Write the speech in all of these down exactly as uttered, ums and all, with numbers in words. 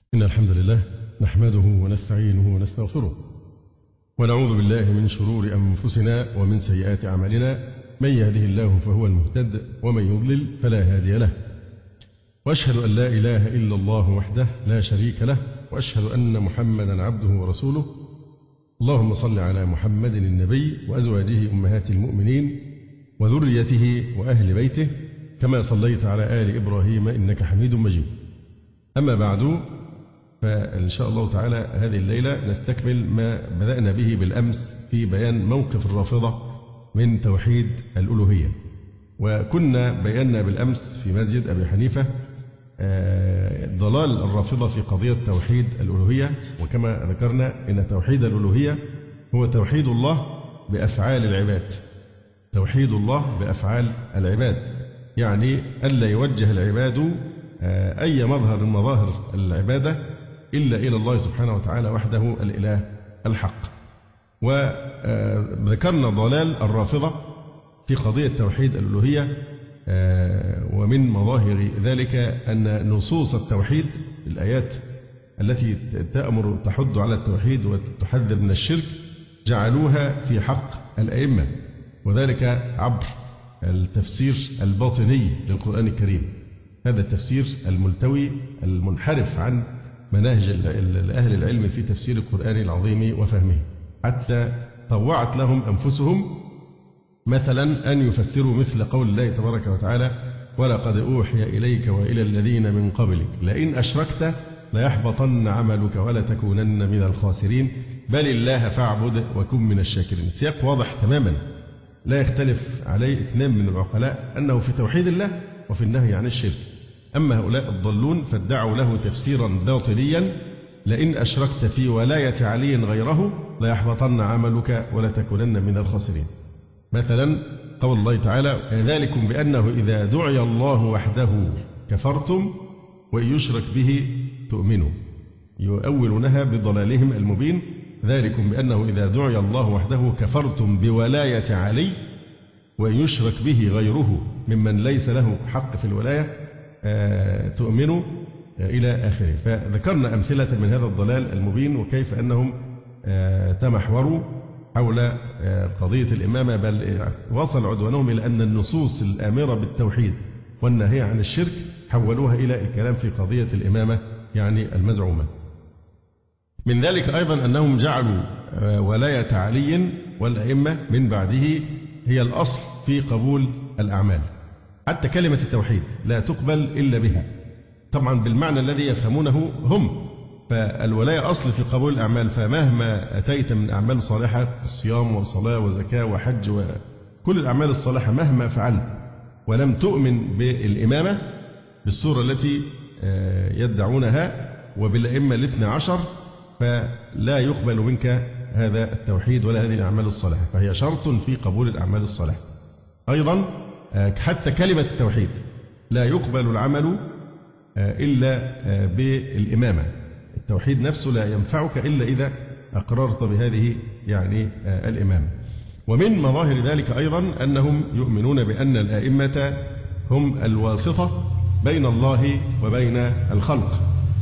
إن الحمد لله نحمده ونستعينه ونستغفره ونعوذ بالله من شرور أنفسنا ومن سيئات أعمالنا. من يهده الله فهو المهتد ومن يضلل فلا هادي له، وأشهد أن لا إله إلا الله وحده لا شريك له، وأشهد أن محمدا عبده ورسوله. اللهم صل على محمد النبي وأزواجه أمهات المؤمنين وذريته وأهل بيته كما صليت على آل إبراهيم إنك حميد مجيد. أما بعد، فإن شاء الله تعالى هذه الليلة نستكمل ما بدأنا به بالأمس في بيان موقف الرافضة من توحيد الألوهية. وكنا بينا بالأمس في مسجد أبي حنيفة ضلال الرافضة في قضية توحيد الألوهية، وكما ذكرنا إن توحيد الألوهية هو توحيد الله بأفعال العباد. توحيد الله بأفعال العباد يعني ألا يوجه العباد أي مظهر من مظاهر العبادة إلا إلى الله سبحانه وتعالى وحده الإله الحق. وذكرنا ضلال الرافضة في قضية توحيد الألوهية، ومن مظاهر ذلك أن نصوص التوحيد الآيات التي تأمر تحض على التوحيد وتحذر من الشرك جعلوها في حق الأئمة، وذلك عبر التفسير الباطني للقرآن الكريم. هذا التفسير الملتوي المنحرف عن مناهج أهل العلم في تفسير القرآن العظيم وفهمه، حتى طوعت لهم أنفسهم مثلا أن يفسروا مثل قول الله تبارك وتعالى: ولقد أوحي إليك وإلى الذين من قبلك لئن أشركت ليحبطن عملك ولتكونن من الخاسرين بل الله فاعبد وكن من الشاكرين. السياق واضح تماما لا يختلف عليه اثنان من العقلاء أنه في توحيد الله وفي النهي عن الشرك. أما هؤلاء الضالون فادعوا له تفسيرا باطليا: لئن أشركت في ولاية علي غيره ليحبطن عملك ولتكونن من الخاسرين. مثلا قول الله تعالى: ذلكم بأنه إذا دعي الله وحده كفرتم وإن يشرك به تؤمنوا. يؤولونها بضلالهم المبين: ذلكم بأنه إذا دعي الله وحده كفرتم بولاية علي وإن يشرك به غيره ممن ليس له حق في الولاية تؤمنوا إلى آخره. فذكرنا أمثلة من هذا الضلال المبين، وكيف أنهم تمحوروا حول قضية الإمامة، بل وصل عدوانهم إلى أن النصوص الآمرة بالتوحيد والنهي عن الشرك حولوها إلى الكلام في قضية الإمامة يعني المزعومة. من ذلك أيضا أنهم جعلوا ولاية علي والأئمة من بعده هي الأصل في قبول الأعمال. حتى كلمة التوحيد لا تقبل إلا بها، طبعا بالمعنى الذي يفهمونه هم. فالولاية أصل في قبول الأعمال، فمهما أتيت من أعمال صالحة، الصيام وصلاة وزكاة وحج وكل الأعمال الصالحة مهما فعلت ولم تؤمن بالإمامة بالصورة التي يدعونها وبالأئمة الاثنى عشر، فلا يقبل منك هذا التوحيد ولا هذه الأعمال الصالحة، فهي شرط في قبول الأعمال الصالحة. أيضا حتى كلمة التوحيد لا يقبل العمل إلا بالإمامة. التوحيد نفسه لا ينفعك إلا إذا أقررت بهذه يعني الإمامة. ومن مظاهر ذلك أيضا أنهم يؤمنون بأن الآئمة هم الواسطة بين الله وبين الخلق.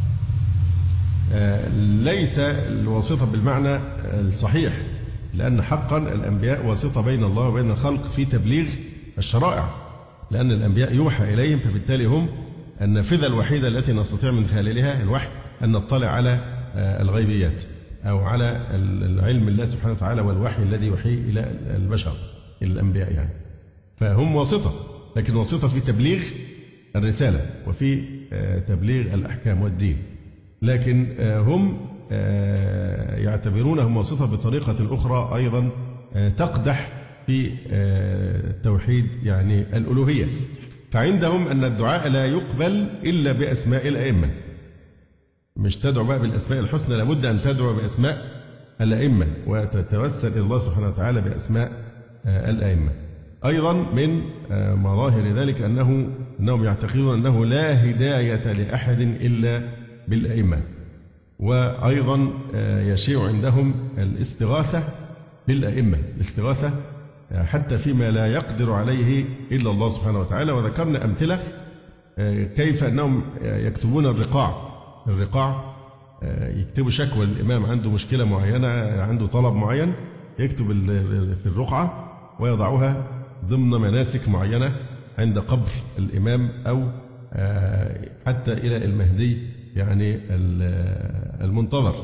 ليس الواسطة بالمعنى الصحيح، لأن حقا الأنبياء واسطة بين الله وبين الخلق في تبليغ الشرائع، لأن الأنبياء يوحى إليهم، فبالتالي هم النافذة الوحيدة التي نستطيع من خلالها الوحي أن نطلع على الغيبيات أو على العلم الله سبحانه وتعالى والوحي الذي يوحيه إلى البشر إلى الأنبياء يعني. فهم واسطة، لكن واسطة في تبليغ الرسالة وفي تبليغ الأحكام والدين، لكن هم يعتبرونهم واسطة بطريقة أخرى أيضا تقدح في التوحيد يعني الألوهية. فعندهم أن الدعاء لا يقبل إلا بأسماء الأئمة. مش تدعو بقى بالأسماء الحسنى، لابد أن تدعو بأسماء الأئمة وتتوسل إلى الله سبحانه وتعالى بأسماء الأئمة. أيضا من مظاهر ذلك أنه أنهم يعتقدون أنه لا هداية لأحد إلا بالأئمة. وأيضا يشيع عندهم الاستغاثة بالأئمة، الاستغاثة حتى فيما لا يقدر عليه إلا الله سبحانه وتعالى. وذكرنا أمثلة كيف أنهم يكتبون الرقاع الرقاع يكتبوا شكوى للإمام، عنده مشكلة معينة، عنده طلب معين، يكتب في الرقعة ويضعها ضمن مناسك معينة عند قبر الإمام أو حتى إلى المهدي يعني المنتظر.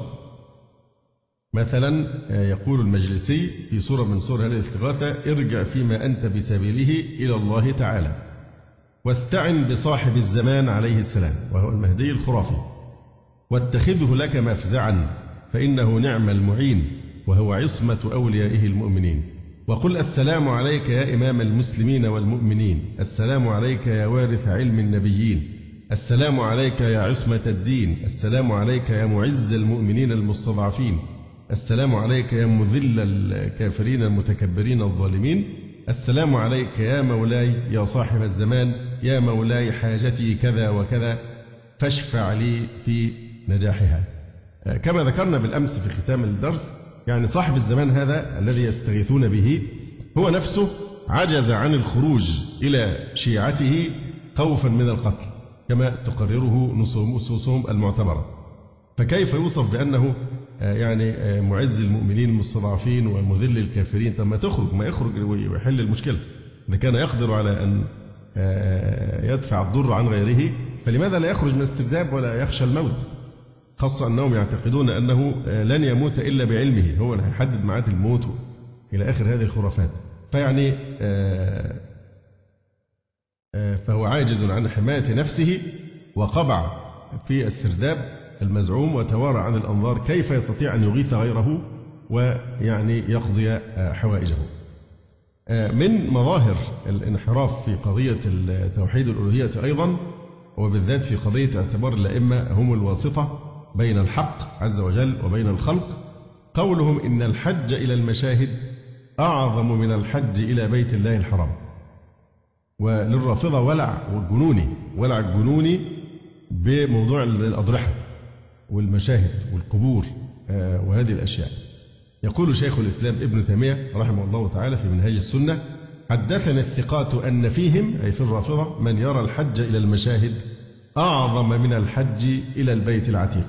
مثلا يقول المجلسي في سورة من سور هذه الاستغاثة: ارجع فيما أنت بسبيله إلى الله تعالى واستعن بصاحب الزمان عليه السلام وهو المهدي الخرافي، واتخذه لك مفزعا فإنه نعم المعين وهو عصمة أوليائه المؤمنين. وقل: السلام عليك يا إمام المسلمين والمؤمنين، السلام عليك يا وارث علم النبيين، السلام عليك يا عصمة الدين، السلام عليك يا معز المؤمنين المستضعفين، السلام عليك يا مذل الكافرين المتكبرين الظالمين، السلام عليك يا مولاي يا صاحب الزمان، يا مولاي حاجتي كذا وكذا فاشفع لي في نجاحها. كما ذكرنا بالأمس في ختام الدرس، يعني صاحب الزمان هذا الذي يستغيثون به هو نفسه عجز عن الخروج إلى شيعته خوفا من القتل كما تقرره نصوصهم المعتبرة، فكيف يوصف بأنه يعني معز المؤمنين المستضعفين ومذل الكافرين؟ طب ما تخرج، ما يخرج ويحل المشكلة. إذا كان يقدر على أن يدفع الضر عن غيره فلماذا لا يخرج من السرداب ولا يخشى الموت؟ خاصة أنهم يعتقدون أنه لن يموت إلا بعلمه، هو اللي هيحدد ميعاد الموت إلى آخر هذه الخرافات. فيعني فهو عاجز عن حماية نفسه وقبع في السرداب المزعوم وتوارى عن الأنظار، كيف يستطيع أن يغيث غيره ويعني يقضي حوائجه؟ من مظاهر الانحراف في قضية توحيد الألوهية أيضا، وبالذات في قضية اعتبار الأئمة هم الواسطة بين الحق عز وجل وبين الخلق، قولهم إن الحج إلى المشاهد أعظم من الحج إلى بيت الله الحرام. وللرافضة ولع والجنوني ولع الجنوني بموضوع الأضرحة والمشاهد والقبور وهذه الأشياء. يقول شيخ الإسلام ابن تيمية رحمه الله تعالى في منهاج السنة: حدثنا الثقات أن فيهم أي في الرافضة من يرى الحج إلى المشاهد أعظم من الحج إلى البيت العتيق،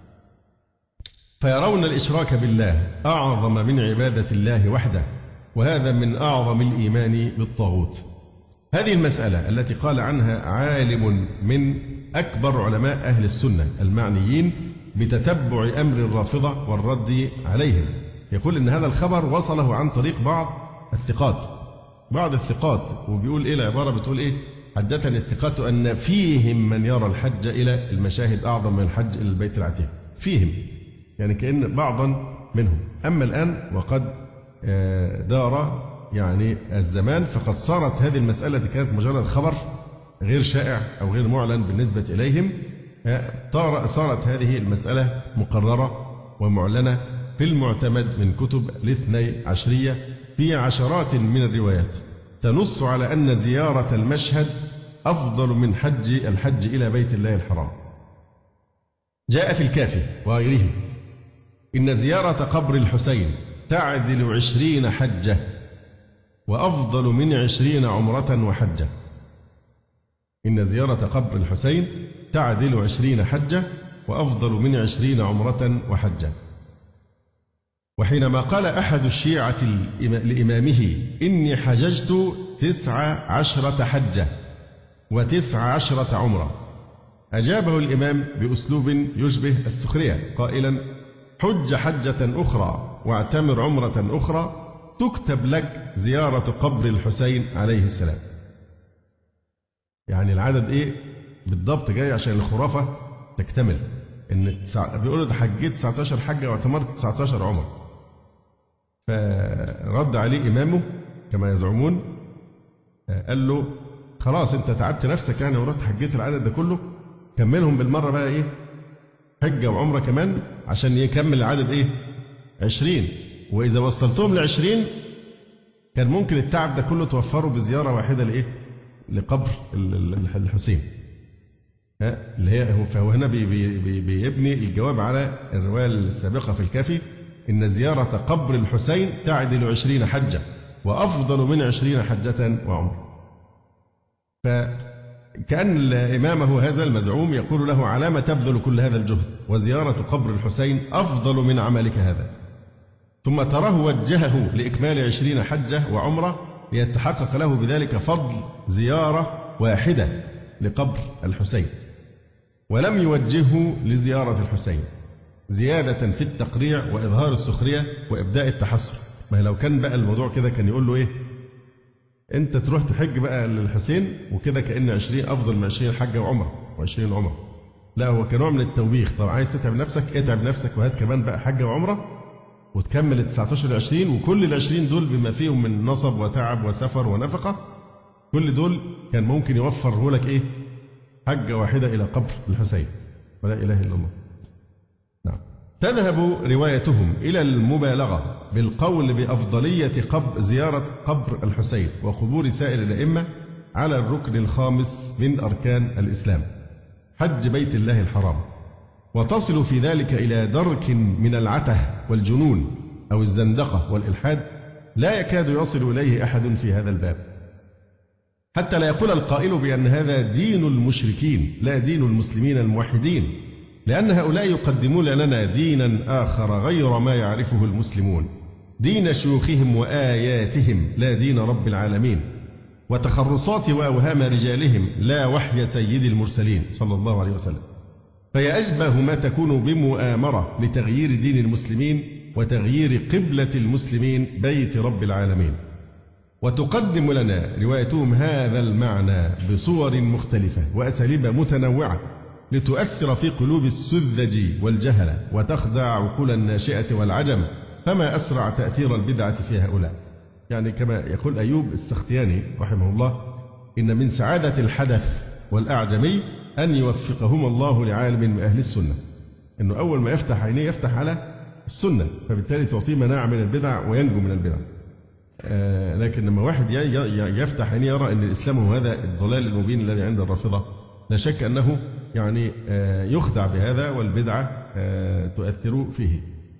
فيرون الإشراك بالله أعظم من عبادة الله وحده، وهذا من أعظم الإيمان بالطاغوت. هذه المسألة التي قال عنها عالم من أكبر علماء أهل السنة المعنيين بتتبع أمر الرافضة والرد عليهم، يقول إن هذا الخبر وصله عن طريق بعض الثقات بعض الثقات وبيقول إيه العبارة؟ بتقول إيه؟ حدثني الثقات أن فيهم من يرى الحج إلى المشاهد أعظم من الحج إلى البيت العتيق. فيهم يعني كأن بعضا منهم. أما الآن وقد دار يعني الزمان فقد صارت هذه المسألة التي كانت مجرد خبر غير شائع أو غير معلن بالنسبة إليهم، صارت هذه المسألة مقررة ومعلنة في المعتمد من كتب الاثني عشرية في عشرات من الروايات تنص على أن زيارة المشهد أفضل من حج الحج إلى بيت الله الحرام. جاء في الكافي وغيره: إن زيارة قبر الحسين تعدل عشرين حجة وأفضل من عشرين عمرة وحجة. إن زيارة قبر الحسين تعدل عشرين حجة وأفضل من عشرين عمرة وحجة. وحينما قال أحد الشيعة لإمامه: إني حججت تسع عشرة حجة وتسع عشرة عمرة، أجابه الإمام بأسلوب يشبه السخرية قائلا: حج حجة أخرى واعتمر عمرة أخرى تكتب لك زيارة قبر الحسين عليه السلام. يعني العدد إيه بالضبط جاي عشان الخرافة تكتمل، إن بيقولوا ده حجيت تسعة عشر حجة واعتمرت تسعة عشر عمر. فرد عليه إمامه كما يزعمون، قال له: خلاص أنت تعبت نفسك يعني ورحت حجيت العدد ده كله، كملهم بالمرة بقى إيه حجة وعمرة كمان عشان يكمل العدد إيه عشرين، وإذا وصلتهم لعشرين كان ممكن التعب ده كله توفره بزيارة واحدة لإيه لقبر الحسين. اللي هي فهو هنا بي بي بيبني الجواب على الرواية السابقة في الكافي: إن زيارة قبر الحسين تعدل عشرين حجة وأفضل من عشرين حجة وعمرة. كأن إمامه هذا المزعوم يقول له: علام تبذل كل هذا الجهد وزيارة قبر الحسين أفضل من عملك هذا. ثم تراه وجهه لإكمال عشرين حجة وعمرة ليتحقق له بذلك فضل زيارة واحدة لقبر الحسين، ولم يوجهه لزيارة الحسين زيادة في التقريع وإظهار السخرية وإبداء التحسر. ما لو كان بقى الموضوع كده كان يقول له إيه؟ أنت تروح تحج بقى للحسين وكده كأن عشرين أفضل من عشرين حجة وعمرة وعشرين عمرة. لا، هو كنوع من التوبيخ. طب عايز تتعب نفسك، اتعب نفسك وهات كمان بقى حجة وعمرة وتكمل ال تسعتاشر ل عشرين، وكل ال عشرين دول بما فيهم من نصب وتعب وسفر ونفقة، كل دول كان ممكن يوفره لك إيه؟ حجة واحدة إلى قبر الحسين. ولا إله إلا الله. نعم. تذهب روايتهم إلى المبالغة بالقول بأفضلية قبر زيارة قبر الحسين وقبور سائر الأئمة على الركن الخامس من أركان الإسلام، حج بيت الله الحرام، وتصل في ذلك إلى درك من العته والجنون أو الزندقة والإلحاد لا يكاد يصل إليه أحد في هذا الباب، حتى لا يقول القائل بأن هذا دين المشركين لا دين المسلمين الموحدين، لأن هؤلاء يقدمون لنا دينا آخر غير ما يعرفه المسلمون، دين شيوخهم وآياتهم لا دين رب العالمين، وتخرصات وأوهام رجالهم لا وحي سيد المرسلين صلى الله عليه وسلم. فهي أشبه ما تكون بمؤامرة لتغيير دين المسلمين وتغيير قبلة المسلمين بيت رب العالمين. وتقدم لنا روايتهم هذا المعنى بصور مختلفة وأساليب متنوعة لتؤثر في قلوب السذج والجهلة وتخدع عقول الناشئة والعجم، فما أسرع تأثير البدعة في هؤلاء. يعني كما يقول أيوب السختياني رحمه الله: إن من سعادة الحدث والأعجمي أن يوفقهم الله لعالم من أهل السنة. إنه أول ما يفتح عينيه يفتح على السنة، فبالتالي تعطيه مناعة من البدع وينجو من البدع. آه لكن لما واحد يفتح عينيه يرى أن الإسلام هو هذا الضلال المبين الذي عند الرافضة، لا شك أنه يعني آه يخدع بهذا، والبدعة آه تؤثر فيه.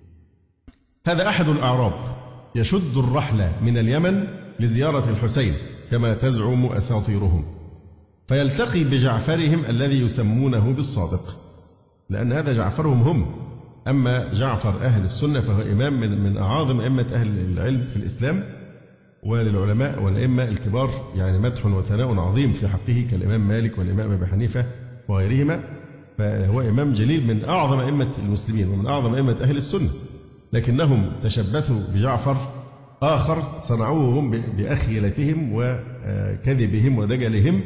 هذا أحد الأعراب يشد الرحلة من اليمن لزيارة الحسين كما تزعم أساطيرهم، فيلتقي بجعفرهم الذي يسمونه بالصادق، لأن هذا جعفرهم هم. أما جعفر أهل السنة فهو إمام من من أعاظم أئمة أهل العلم في الإسلام، وللعلماء والأئمة الكبار يعني مدح وثناء عظيم في حقه كالإمام مالك والإمام أبي حنيفة وغيرهما، فهو إمام جليل من أعظم أئمة المسلمين ومن أعظم أئمة أهل السنة، لكنهم تشبثوا بجعفر آخر صنعوه هم بأخيلتهم وكذبهم ودجلهم،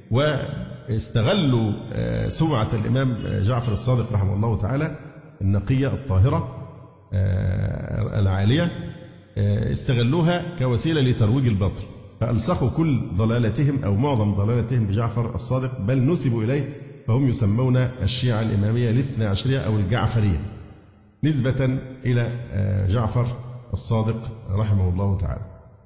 واستغلوا سمعة الإمام جعفر الصادق رحمه الله تعالى النقية الطاهرة العالية، استغلوها كوسيلة لترويج الباطل، فألصقوا كل ضلالتهم أو معظم ضلالتهم بجعفر الصادق، بل نسبوا إليه، فهم يسمون الشيعة الإمامية الاثنى عشرية أو الجعفرية نسبة إلى جعفر الصادق رحمه الله تعالى.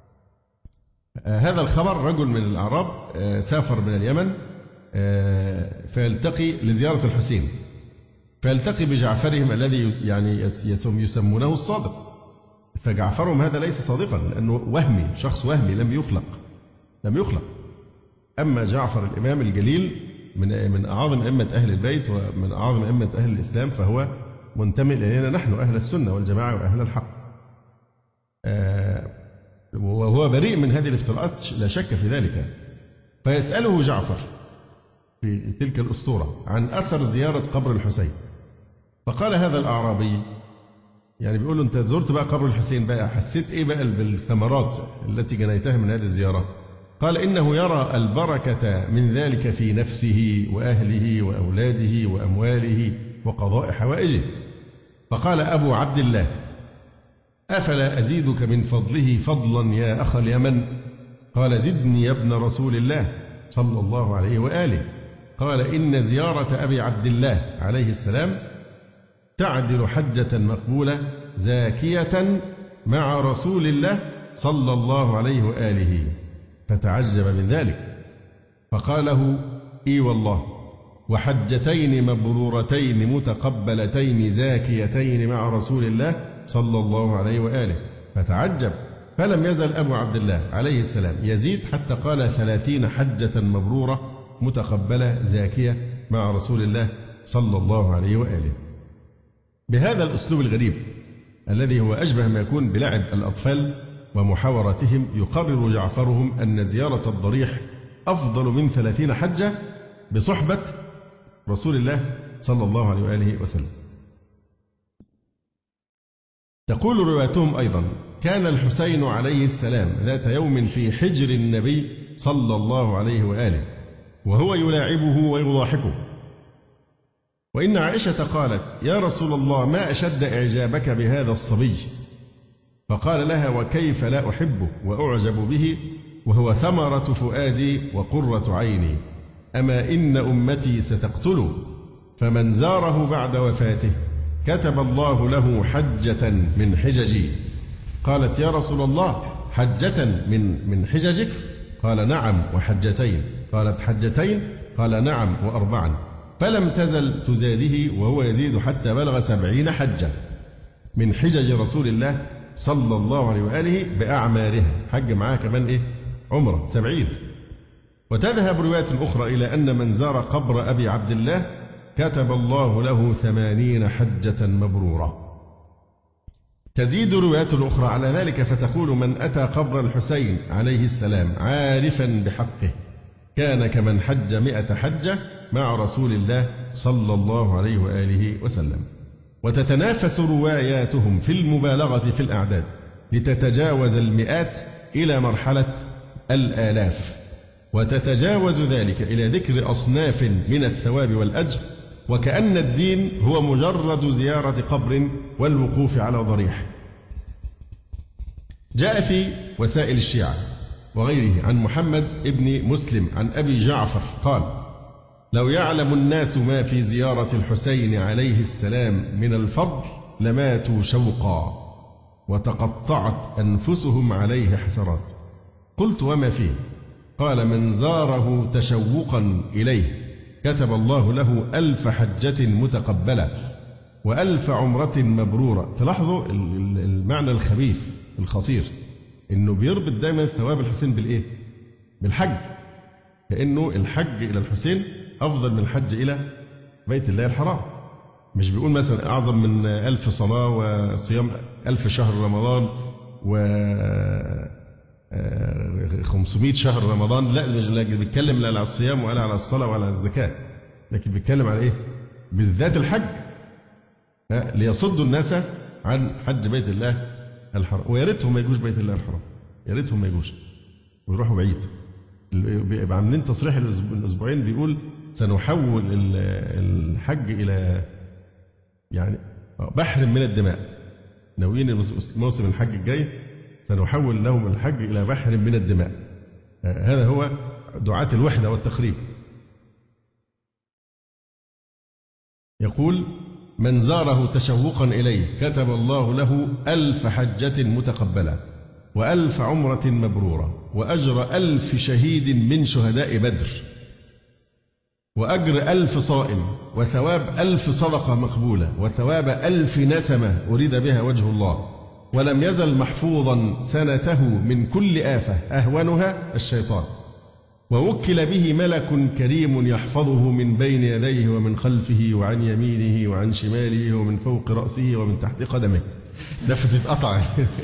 هذا الخبر: رجل من الأعراب سافر من اليمن فيلتقي لزيارة الحسين، فيلتقي بجعفرهم الذي يعني يسمونه الصادق، فجعفرهم هذا ليس صادقا لأنه وهمي، شخص وهمي لم يخلق لم يخلق أما جعفر الإمام الجليل من من أعظم أئمة أهل البيت ومن أعظم أئمة أهل الإسلام، فهو منتمي إلينا نحن أهل السنة والجماعة وأهل الحق، وهو بريء من هذه الافتراءات لا شك في ذلك. فيسأله جعفر في تلك الأسطورة عن أثر زيارة قبر الحسين، فقال هذا الأعرابي، يعني بيقول له: أنت زرت بقى قبر الحسين بقى، حسيت إيه بقى بالثمرات التي جنيتها من هذه الزيارة؟ قال: إنه يرى البركة من ذلك في نفسه وأهله وأولاده وأمواله وقضاء حوائجه. فقال أبو عبد الله: أفلا أزيدك من فضله فضلا يا أخ اليمن؟ قال: زدني يا ابن رسول الله صلى الله عليه وآله. قال: إن زيارة أبي عبد الله عليه السلام تعدل حجة مقبولة زاكية مع رسول الله صلى الله عليه وآله. فتعجب من ذلك، فقال له: إي والله، وحجتين مبرورتين متقبلتين زاكيتين مع رسول الله صلى الله عليه وآله. فتعجب، فلم يزل أبو عبد الله عليه السلام يزيد حتى قال ثلاثين حجة مبرورة متقبلة زاكية مع رسول الله صلى الله عليه وآله. بهذا الأسلوب الغريب الذي هو أشبه ما يكون بلعب الأطفال ومحاوراتهم، يقرر جعفرهم أن زيارة الضريح أفضل من ثلاثين حجة بصحبة رسول الله صلى الله عليه وآله وسلم. تقول روايتهم أيضا: كان الحسين عليه السلام ذات يوم في حجر النبي صلى الله عليه وآله وهو يلاعبه ويضاحكه، وإن عائشة قالت: يا رسول الله ما أشد إعجابك بهذا الصبي؟ فقال لها: وكيف لا أحبه وأعجب به وهو ثمرة فؤادي وقرة عيني، أما إن أمتي ستقتله، فمن زاره بعد وفاته كتب الله له حجة من حججي. قالت: يا رسول الله حجة من من حججك؟ قال: نعم وحجتين. قالت: حجتين؟ قال: نعم وأربعا. فلم تزل تزاده وهو يزيد حتى بلغ سبعين حجة من حجج رسول الله صلى الله عليه وآله بأعمارها، حج معاه كمان إيه؟ عمره سبعين. وتذهب روايات أخرى إلى أن من زار قبر أبي عبد الله كتب الله له ثمانين حجة مبرورة. تزيد روايات أخرى على ذلك فتقول: من أتى قبر الحسين عليه السلام عارفا بحقه كان كمن حج مئة حجة مع رسول الله صلى الله عليه وآله وسلم. وتتنافس رواياتهم في المبالغة في الأعداد لتتجاوز المئات إلى مرحلة الآلاف، وتتجاوز ذلك إلى ذكر أصناف من الثواب والأجر، وكأن الدين هو مجرد زيارة قبر والوقوف على ضريح. جاء في وسائل الشيعة وغيره عن محمد ابن مسلم عن أبي جعفر قال: لو يعلم الناس ما في زيارة الحسين عليه السلام من الفضل لماتوا شوقا وتقطعت أنفسهم عليه حسرات. قلت: وما فيه؟ قال: من زاره تشوقا إليه كتب الله له ألف حجة متقبلة وألف عمرة مبرورة. تلاحظوا المعنى الخبيث الخطير، إنه بيربط دائما ثواب الحسين بالإيه؟ بالحج، لأنه الحج إلى الحسين أفضل من الحج إلى بيت الله الحرام. مش بيقول مثلا أعظم من ألف صلاة وصيام ألف شهر رمضان و خمسمائة شهر رمضان، لا، مش بيتكلم لا على الصيام ولا على الصلاة ولا على الزكاة، لكن بيتكلم على إيه؟ بالذات الحج، ليصدوا الناس عن حج بيت الله الحرام. ويا ريتهم ما يجوش بيت الله الحرام، يا ريتهم ما يجوش ويروحوا بعيد. بيبقى عاملين تصريح الأسبوعين بيقول سنحول الحج إلى يعني بحر من الدماء، ناويين موسم الحج الجاي سنحول لهم الحج إلى بحر من الدماء. هذا هو دعاة الوحدة والتخريب. يقول: من زاره تشوقا إليه كتب الله له ألف حجة متقبلة وألف عمرة مبرورة وأجر ألف شهيد من شهداء بدر وأجر ألف صائم وثواب ألف صدقة مقبولة وثواب ألف نسمة أريد بها وجه الله، ولم يزل محفوظا سنته من كل آفة أهونها الشيطان، ووكل به ملك كريم يحفظه من بين يديه ومن خلفه وعن يمينه وعن شماله ومن فوق رأسه ومن تحت قدمه. نفسي اتقطع.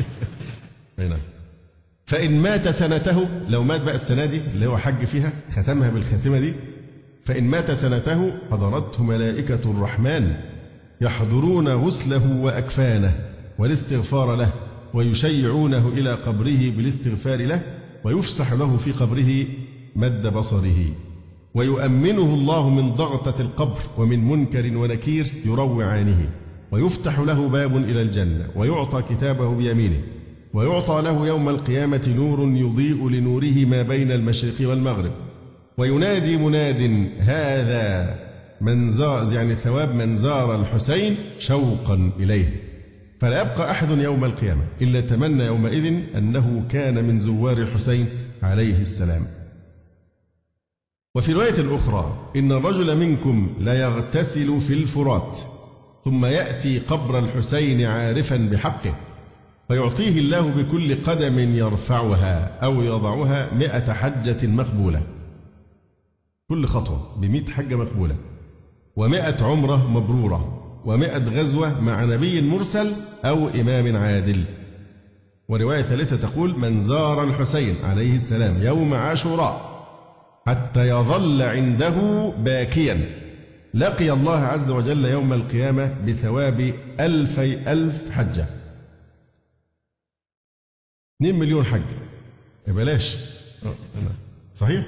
فإن مات سنته، لو مات بقى السنة دي اللي هو حج فيها ختمها بالختمة دي، فإن مات سنته حضرته ملائكة الرحمن يحضرون غسله وأكفانه والاستغفار له ويشيعونه إلى قبره بالاستغفار له، ويفسح له في قبره مد بصره، ويؤمنه الله من ضغطة القبر ومن منكر ونكير يروعانه، ويفتح له باب إلى الجنة ويعطى كتابه بيمينه، ويعطى له يوم القيامة نور يضيء لنوره ما بين المشرق والمغرب، وينادي مناد: هذا من زار، يعني ثواب من زار الحسين شوقا إليه، فلا يبقى أحد يوم القيامة إلا تمنى يومئذ أنه كان من زوار الحسين عليه السلام. وفي رواية أخرى: إن الرجل منكم لا يغتسل في الفرات ثم يأتي قبر الحسين عارفا بحقه فيعطيه الله بكل قدم يرفعها أو يضعها مئة حجة مقبولة. كل خطوة بمئة حجة مقبولة، ومئة عمرة مبرورة، ومئة غزوة مع نبي مرسل أو إمام عادل. ورواية ثالثة تقول: من زار الحسين عليه السلام يوم عاشوراء حتى يظل عنده باكيا لقي الله عز وجل يوم القيامة بثواب ألفي ألف حجة. اثنين مليون حج بلاش، صحيح؟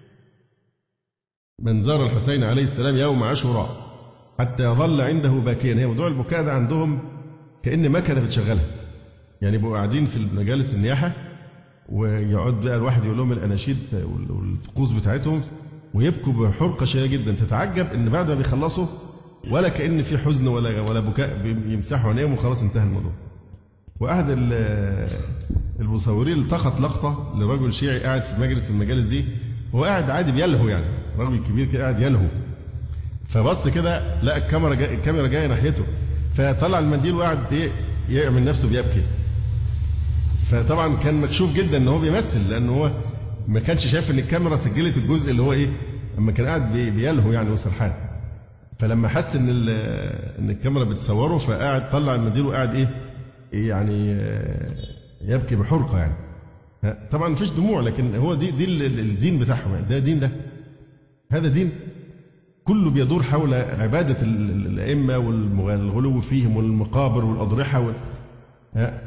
من زار الحسين عليه السلام يوم عاشوراء حتى يظل عنده باكيا. هي موضوع البكاء ده عندهم كأن مكنة بتشغلها، يعني يبقوا قاعدين في مجالس النياحة ويقعد بقى الواحد يقول لهم الأناشيد والطقوس بتاعتهم ويبكوا بحرقة شديدة جدا. تتعجب إن بعد ما بيخلصوا ولا كأن في حزن ولا ولا بكاء، بيمسحوا عينيهم وخلاص انتهى الموضوع. وأحد المصورين التقط لقطة لرجل شيعي قاعد في مجلس في المجالس دي، وهو قاعد عادي بيلهو، يعني راجل كبير كده قاعد يلهو، فبص كده لقى الكاميرا جاي الكاميرا جايه ناحيته، فطلع المنديل وقعد ايه يعمل نفسه بيبكي. فطبعا كان مكشوف جدا ان هو بيمثل، لان هو ما كانش شايف ان الكاميرا سجلت الجزء اللي هو ايه اما كان قاعد بيلهو يعني وسرحان. فلما حس ان ان الكاميرا بتصوره فقاعد طلع المنديل وقاعد ايه يعني يبكي بحرقه يعني. طبعا مفيش دموع، لكن هو دي دي الدين بتاعهم، ده دين، ده هذا دين كله بيدور حول عبادة الأئمة والغلو فيهم والمقابر والأضرحة وال... ها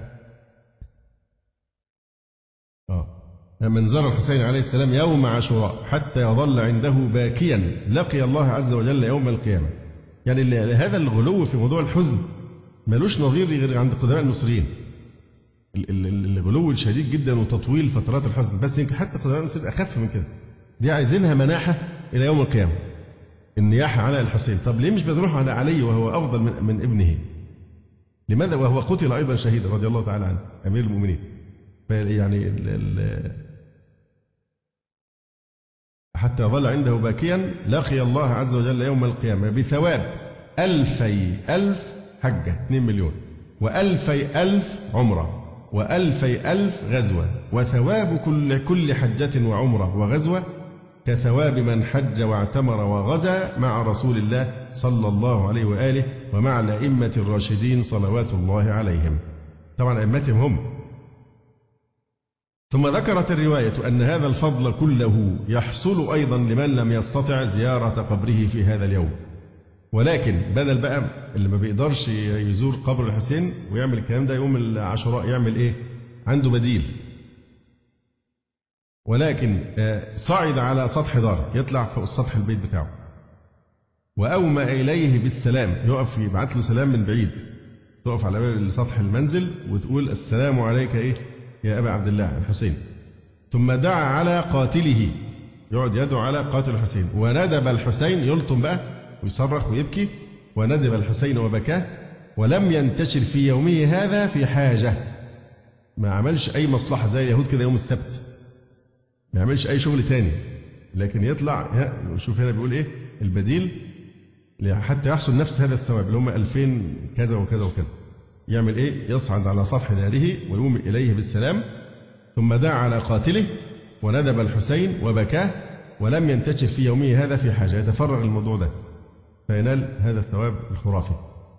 آه. من زار الحسين عليه السلام يوم عاشوراء حتى يظل عنده باكيا لقي الله عز وجل يوم القيامة. يعني هذا الغلو في موضوع الحزن ملوش نظير غير عند قدماء المصريين، الغلو الشديد جدا وتطويل فترات الحزن. بس يمكن حتى قدماء المصريين أخف من كده، دي عايزينها مناحة إلى يوم القيامة، النياحة على الحسين. طب ليه مش بيروحوا على علي وهو أفضل من, من ابنه؟ لماذا وهو قتل أيضا شهيدا رضي الله تعالى عنه أمير المؤمنين؟ يعني ال ال حتى ظل عنده باكيا لقي الله عز وجل يوم القيامة بثواب ألفي ألف حجة، اثنين مليون، وألفي ألف عمرة، وألفي ألف غزوة، وثواب كل كل حجة وعمرة وغزوة كثواب من حج واعتمر وغدا مع رسول الله صلى الله عليه وآله ومع الأئمة الراشدين صلوات الله عليهم. طبعا أئمتهم هم. ثم ذكرت الرواية أن هذا الفضل كله يحصل أيضا لمن لم يستطع زيارة قبره في هذا اليوم، ولكن بدل بقى اللي ما بيقدرش يزور قبر الحسين ويعمل الكلام ده يوم العاشوراء يعمل إيه؟ عنده بديل، ولكن صعد على سطح دار، يطلع فوق سطح البيت بتاعه وأومى إليه بالسلام، يقف يبعث له سلام من بعيد، تقف على سطح المنزل وتقول السلام عليك إيه يا أبا عبد الله الحسين. ثم دعا على قاتله، يقعد يدعو على قاتل الحسين، وندب الحسين، يلطم بقى ويصرخ ويبكي، وندب الحسين وبكاه، ولم ينتشر في يومه هذا في حاجة، ما عملش أي مصلحة زي اليهود كده يوم السبت، ما يعملش أي شغل تاني، لكن يطلع شوف هنا بيقول إيه البديل حتى يحصل نفس هذا الثواب اللي هم ألفين كذا وكذا وكذا. يعمل إيه؟ يصعد على سطح داره ويومي إليه بالسلام، ثم دعا على قاتله وندب الحسين وبكاه، ولم ينتشر في يومه هذا في حاجة، يتفرغ الموضوع ده فينال هذا الثواب الخرافي.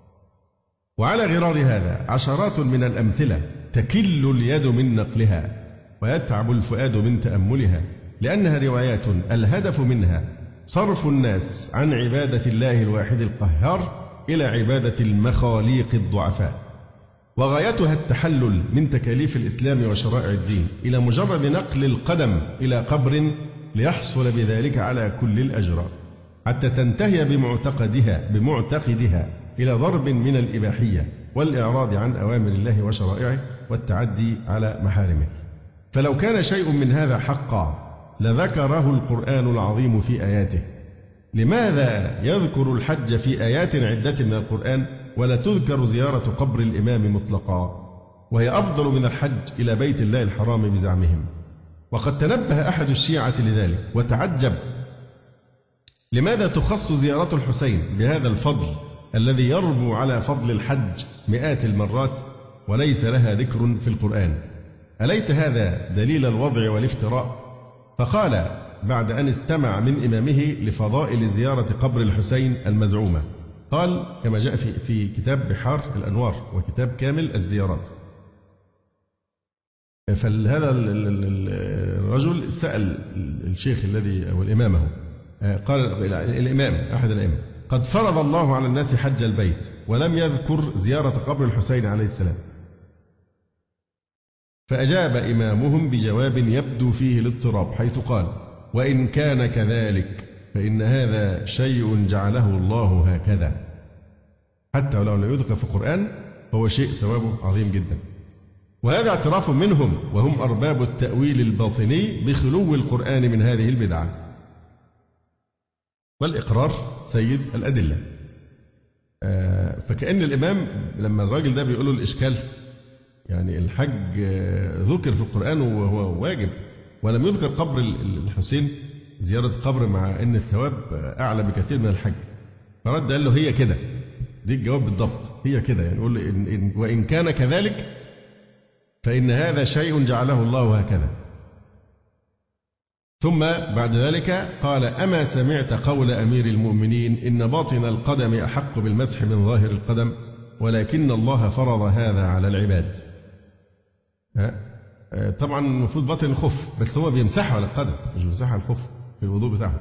وعلى غرار هذا عشرات من الأمثلة تكل اليد من نقلها ويتعب الفؤاد من تأملها، لأنها روايات الهدف منها صرف الناس عن عبادة الله الواحد القهار إلى عبادة المخاليق الضعفاء، وغايتها التحلل من تكاليف الإسلام وشرائع الدين إلى مجرد نقل القدم إلى قبر ليحصل بذلك على كل الأجر، حتى تنتهي بمعتقدها بمعتقدها إلى ضرب من الإباحية والإعراض عن أوامر الله وشرائعه والتعدي على محارمه. فلو كان شيء من هذا حقا لذكره القرآن العظيم في آياته. لماذا يذكر الحج في آيات عدة من القرآن ولا تذكر زيارة قبر الإمام مطلقا، وهي أفضل من الحج إلى بيت الله الحرام بزعمهم؟ وقد تنبه أحد الشيعة لذلك وتعجب لماذا تخص زيارة الحسين بهذا الفضل الذي يربو على فضل الحج مئات المرات وليس لها ذكر في القرآن؟ أليس هذا دليل الوضع والافتراء؟ فقال بعد أن استمع من إمامه لفضائل زيارة قبر الحسين المزعومة. قال كما جاء في في كتاب بحار الأنوار وكتاب كامل الزيارات. فهذا الرجل سأل الشيخ الذي أو الإمام هو قال الإمام أحد الأئمة قد فرض الله على الناس حج البيت ولم يذكر زيارة قبر الحسين عليه السلام. فأجاب إمامهم بجواب يبدو فيه الاضطراب حيث قال وإن كان كذلك فإن هذا شيء جعله الله هكذا، حتى ولو لم يذكر في القرآن فهو شيء ثوابه عظيم جدا. وهذا اعتراف منهم وهم أرباب التأويل الباطني بخلو القرآن من هذه البدعة، والإقرار سيد الأدلة. فكأن الإمام لما الراجل ده بيقول له الإشكال يعني الحج ذكر في القرآن وهو واجب ولم يذكر قبر الحسين زيارة قبر مع أن الثواب أعلى بكثير من الحج، فرد قال له هي كده، دي الجواب بالضبط، هي كده يعني يقول له إن إن وإن كان كذلك فإن هذا شيء جعله الله هكذا. ثم بعد ذلك قال أما سمعت قول أمير المؤمنين إن باطن القدم أحق بالمسح من ظاهر القدم ولكن الله فرض هذا على العباد. طبعا المفروض باطن الخف، بس هو بيمسحه على القدم مش بيمسحه على الخف في الوضوء بتاعه.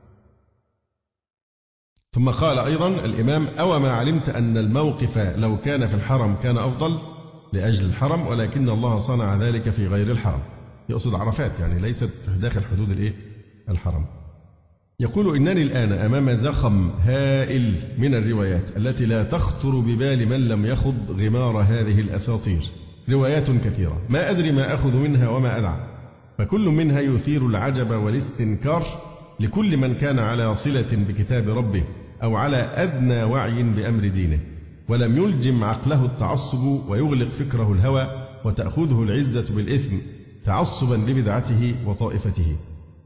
ثم قال أيضا الإمام أو ما علمت أن الموقف لو كان في الحرم كان أفضل لأجل الحرم ولكن الله صنع ذلك في غير الحرم، يقصد عرفات يعني ليست داخل حدود الإيه؟ الحرم. يقول إنني الآن أمام زخم هائل من الروايات التي لا تخطر ببال من لم يخض غمار هذه الأساطير، روايات كثيرة ما أدري ما أخذ منها وما أدع، فكل منها يثير العجب والاستنكار لكل من كان على صلة بكتاب ربه أو على أدنى وعي بأمر دينه ولم يلجم عقله التعصب ويغلق فكره الهوى وتأخذه العزة بالإثم تعصبا لبدعته وطائفته.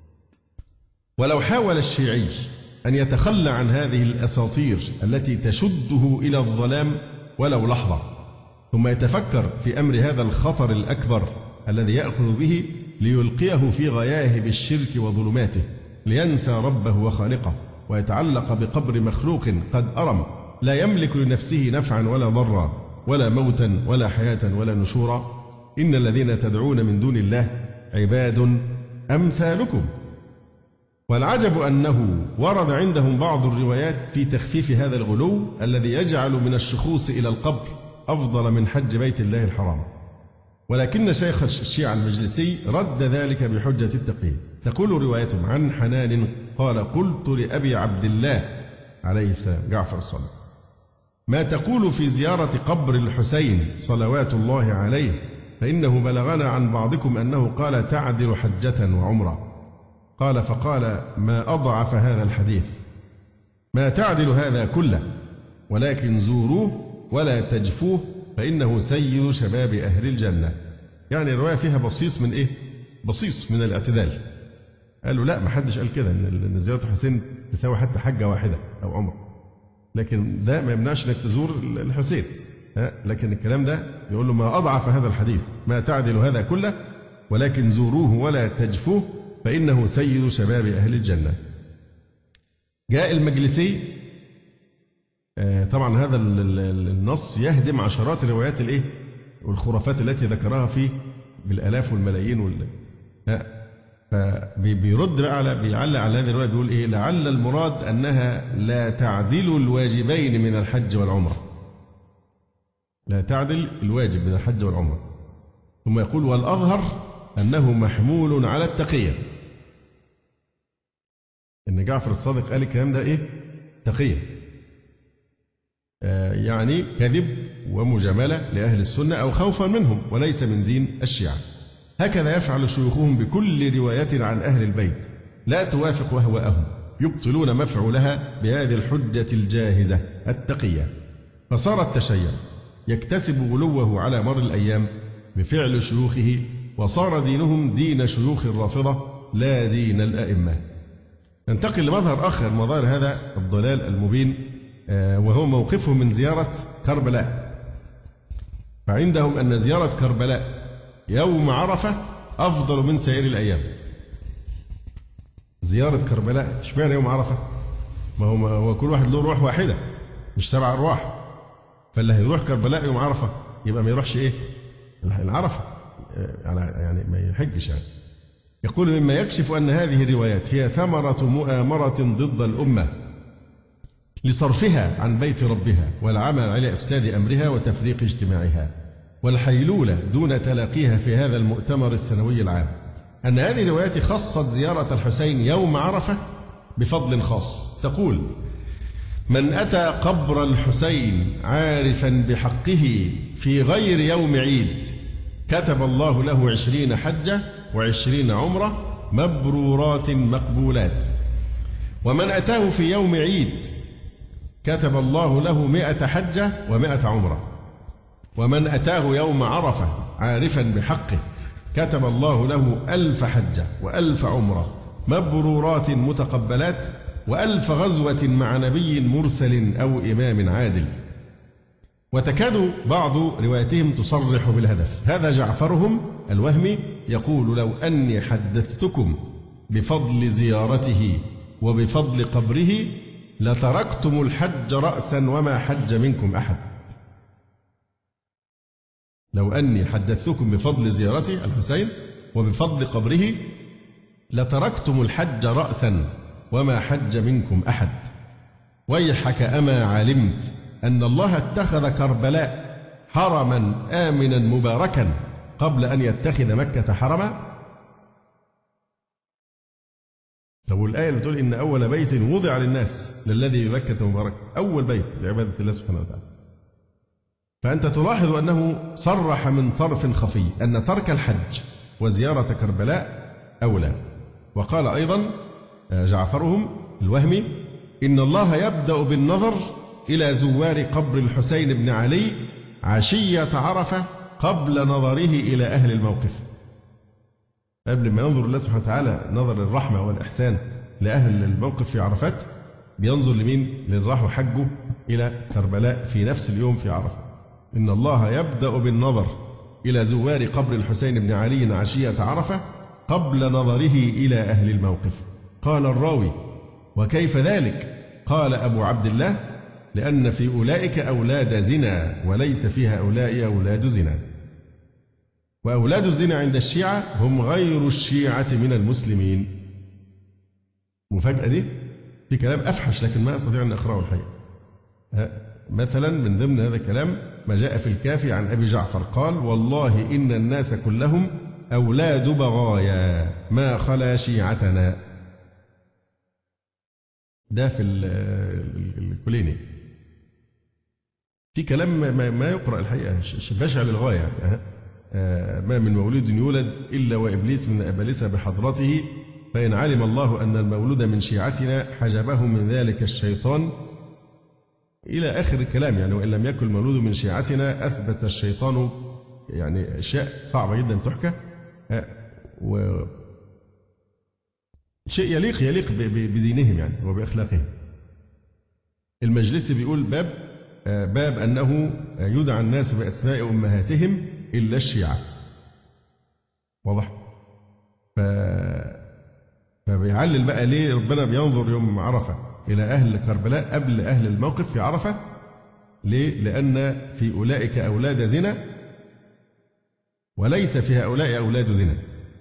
ولو حاول الشيعي أن يتخلى عن هذه الأساطير التي تشده إلى الظلام ولو لحظة ثم يتفكر في أمر هذا الخطر الأكبر الذي يأخذ به ليلقيه في غياهب الشرك وظلماته لينسى ربه وخالقه ويتعلق بقبر مخلوق قد أرم لا يملك لنفسه نفعا ولا ضرا ولا موتا ولا حياة ولا نشورا، إن الذين تدعون من دون الله عباد أمثالكم. والعجب أنه ورد عندهم بعض الروايات في تخفيف هذا الغلو الذي يجعل من الشخوص إلى القبر أفضل من حج بيت الله الحرام. ولكن شيخ الشيعة المجلسي رد ذلك بحجة التقييد. تقول روايتهم عن حنان قال قلت لأبي عبد الله عليه السلام جعفر الصادق ما تقول في زيارة قبر الحسين صلوات الله عليه، فإنه بلغنا عن بعضكم أنه قال تعدل حجة وعمرة. قال فقال ما أضعف هذا الحديث، ما تعدل هذا كله ولكن زوروه ولا تجفوه فإنه سيد شباب أهل الجنة. يعني الرواية فيها بصيص من إيه؟ بصيص من الاعتدال. قالوا لا ما حدش قال كده إن زيارة الحسين تساوي حتى حجة واحدة أو عمرة، لكن ده ما يمنعش إنك تزور الحسين. لكن الكلام ده يقول له ما أضعف هذا الحديث، ما تعدل هذا كله ولكن زوروه ولا تجفوه فإنه سيد شباب أهل الجنة. جاء المجلسي طبعا هذا النص يهدم عشرات الروايات الايه والخرافات التي ذكرها فيه بالآلاف والملايين وال فبيرد بقى على بيعلق على هذه الرواية بيقول ايه لعل المراد أنها لا تعدل الواجبين من الحج والعمرة، لا تعدل الواجب من الحج والعمرة. ثم يقول والأظهر أنه محمول على التقية، إن جعفر الصادق قال الكلام ده إيه تقية، آه يعني كذب ومجاملة لأهل السنة أو خوفا منهم وليس من دين الشيعة. هكذا يفعل شيوخهم بكل رواية عن أهل البيت لا توافق أهواءهم، يبطلون مفعولها بهذه الحجة الجاهزة التقية. فصار التشيع يكتسب غلوه على مر الأيام بفعل شيوخه، وصار دينهم دين شيوخ الرافضة لا دين الأئمة. ننتقل لمظهر آخر مظاهر هذا الضلال المبين، وهو موقفه من زيارة كربلاء. فعندهم أن زيارة كربلاء يوم عرفة أفضل من سائر الأيام، زيارة كربلاء اشمعنى يوم عرفة؟ ما هو ما هو كل واحد له روح واحدة مش سبع أرواح، فاللي هيروح كربلاء يوم عرفة يبقى ما يروحش إيه؟ العرفة يعني ما يحجش يعني. يقول مما يكشف أن هذه الروايات هي ثمرة مؤامرة ضد الأمة لصرفها عن بيت ربها والعمل على إفساد أمرها وتفريق اجتماعها والحيلولة دون تلاقيها في هذا المؤتمر السنوي العام، أن هذه الروايات خصت زيارة الحسين يوم عرفة بفضل خاص. تقول من أتى قبر الحسين عارفا بحقه في غير يوم عيد كتب الله له عشرين حجة وعشرين عمرة مبرورات مقبولات، ومن أتاه في يوم عيد كتب الله له مئة حجة ومئة عمرة، ومن أتاه يوم عرفة عارفا بحقه كتب الله له ألف حجة وألف عمرة مبرورات متقبلات وألف غزوة مع نبي مرسل أو إمام عادل. وتكاد بعض رواياتهم تصرح بالهدف. هذا جعفرهم الوهمي يقول لو أني حدثتكم بفضل زيارته وبفضل قبره لتركتم الحج رأسا وما حج منكم أحد. لو أني حدثتكم بفضل زيارته الحسين وبفضل قبره لتركتم الحج رأسا وما حج منكم أحد. ويحك أما علمت أن الله اتخذ كربلاء حرما آمنا مباركا قبل أن يتخذ مكة حرما. طب والآية اللي بتقول إن أول بيت وضع للناس للذي بمكة مبارك، أول بيت لعبادة الله سبحانه وتعالى. فأنت تلاحظ أنه صرح من طرف خفي أن ترك الحج وزيارة كربلاء أولى. وقال أيضا جعفرهم الوهمي إن الله يبدأ بالنظر إلى زوار قبر الحسين بن علي عشية عرفة قبل نظره إلى أهل الموقف. قبل ما ينظر الله سبحانه وتعالى نظر الرحمة والإحسان لأهل الموقف في عرفات بينظر لمين؟ للراحوا حجه إلى كربلاء في نفس اليوم في عرفة. إن الله يبدأ بالنظر إلى زوار قبر الحسين بن علي عشية عرفة قبل نظره إلى أهل الموقف. قال الراوي وكيف ذلك؟ قال أبو عبد الله لأن في أولئك أولاد زنا وليس في هؤلاء أولاد زنا. وأولاد الزنا عند الشيعة هم غير الشيعة من المسلمين. مفاجأة دي في كلام أفحش لكن ما أستطيع أن أقرأه الحقيقة. مثلا من ضمن هذا الكلام ما جاء في الكافي عن أبي جعفر قال والله إن الناس كلهم أولاد بغايا ما خلا شيعتنا. ده في الكليني في كلام ما يقرأ الحقيقة بشع للغاية. ما من مولود يولد إلا وإبليس من أبالسه بحضرته فإن علم الله أن المولود من شيعتنا حجبه من ذلك الشيطان إلى آخر الكلام. يعني وإن لم يكن المولود من شيعتنا أثبت الشيطان يعني أشياء صعبة جدا تحكى و شيء يليق يليق بدينهم يعني وبأخلاقهم. المجلسي بيقول باب باب أنه يدعى الناس بأسماء أمهاتهم إلا الشيعة. واضح؟ ف... فبيعلل بقى ليه ربنا بينظر يوم عرفة إلى أهل كربلاء قبل أهل الموقف في عرفة. ليه؟ لأن في أولئك أولاد زنا وليس في هؤلاء أولاد زنا.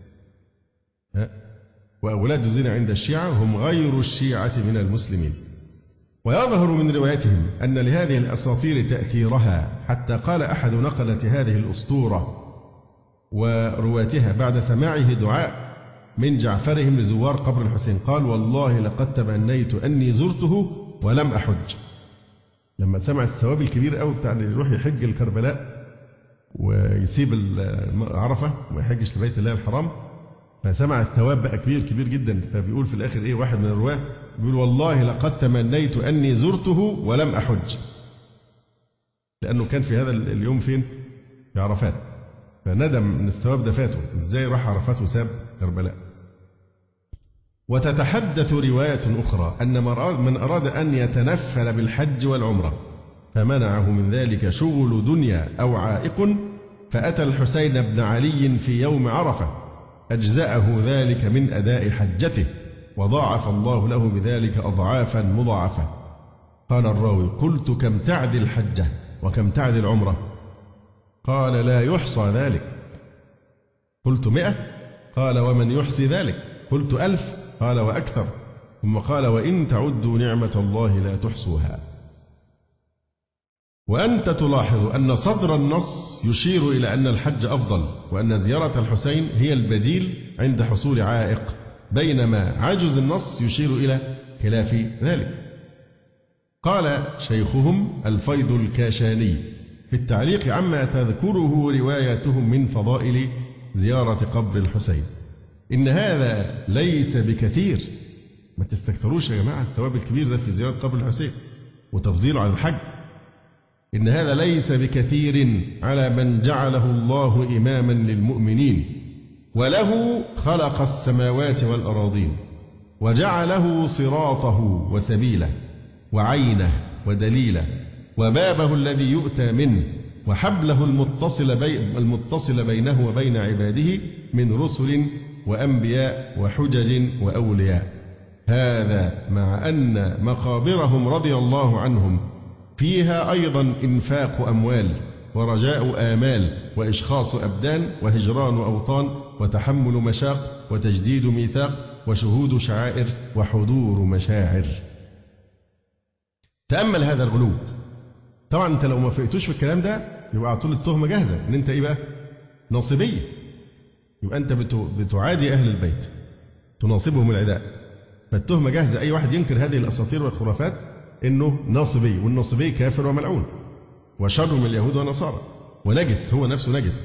وأولاد الزنا عند الشيعة هم غير الشيعة من المسلمين. ويظهر من روايتهم أن لهذه الأساطير تأثيرها حتى قال أحد نقلة هذه الأسطورة ورواتها بعد سماعه دعاء من جعفرهم لزوار قبر الحسين قال والله لقد تمنيت أني زرته ولم أحج. لما سمع الثواب الكبير قوي بتاع اللي يروح يحج الكربلاء ويسيب عرفة وما يحجش لبيت الله الحرام فسمع الثواب بقى كبير كبير جدا. فبيقول في الآخر إيه واحد من الرواه بيقول والله لقد تمنيت أني زرته ولم أحج لأنه كان في هذا اليوم فين؟ في عرفات. فندم من الثواب ده فاته إزاي راح عرفات وساب كربلاء. وتتحدث رواية أخرى أن من أراد أن يتنفل بالحج والعمرة فمنعه من ذلك شغل دنيا أو عائق فأتى الحسين بن علي في يوم عرفة أجزأه ذلك من أداء حجته وضاعف الله له بذلك أضعافا مضاعفة. قال الراوي: قلت: كم تعدل الحجة وكم تعدل العمرة؟ قال: لا يحصى ذلك. قلت: مئة؟ قال: ومن يحصي ذلك؟ قلت: ألف؟ قال: وأكثر. ثم قال: وإن تعدوا نعمة الله لا تحصوها. وأنت تلاحظ أن صدر النص يشير إلى أن الحج أفضل، وأن زيارة الحسين هي البديل عند حصول عائق، بينما عجز النص يشير إلى خلاف ذلك. قال شيخهم الفيض الكاشاني في التعليق عما تذكره رواياتهم من فضائل زيارة قبر الحسين: إن هذا ليس بكثير. ما تستكتروش يا جماعة الثواب الكبير ده في زيارة قبر الحسين وتفضيله عن الحج. إن هذا ليس بكثير على من جعله الله إماما للمؤمنين، وله خلق السماوات والأراضين، وجعله صراطه وسبيله وعينه ودليله وبابه الذي يؤتى منه، وحبله المتصل, بي المتصل بينه وبين عباده من رسل وأنبياء وحجج وأولياء. هذا مع أن مقابرهم رضي الله عنهم فيها أيضا إنفاق أموال ورجاء آمال وإشخاص أبدان وهجران أوطان وتحمل مشاق وتجديد ميثاق وشهود شعائر وحضور مشاعر. تأمل هذا الغلو. طبعا أنت لو ما فقتوش في الكلام ده يبقى على طول التهمة جاهزة إن أنت إيه بقى؟ ناصبية. يبقى أنت بتعادي أهل البيت، تناصبهم العداء، فالتهمة جاهزة. أي واحد ينكر هذه الأساطير والخرافات إنه ناصبي، والناصبي كافر وملعون وشر من اليهود والنصارى ونجس، هو نفسه نجس.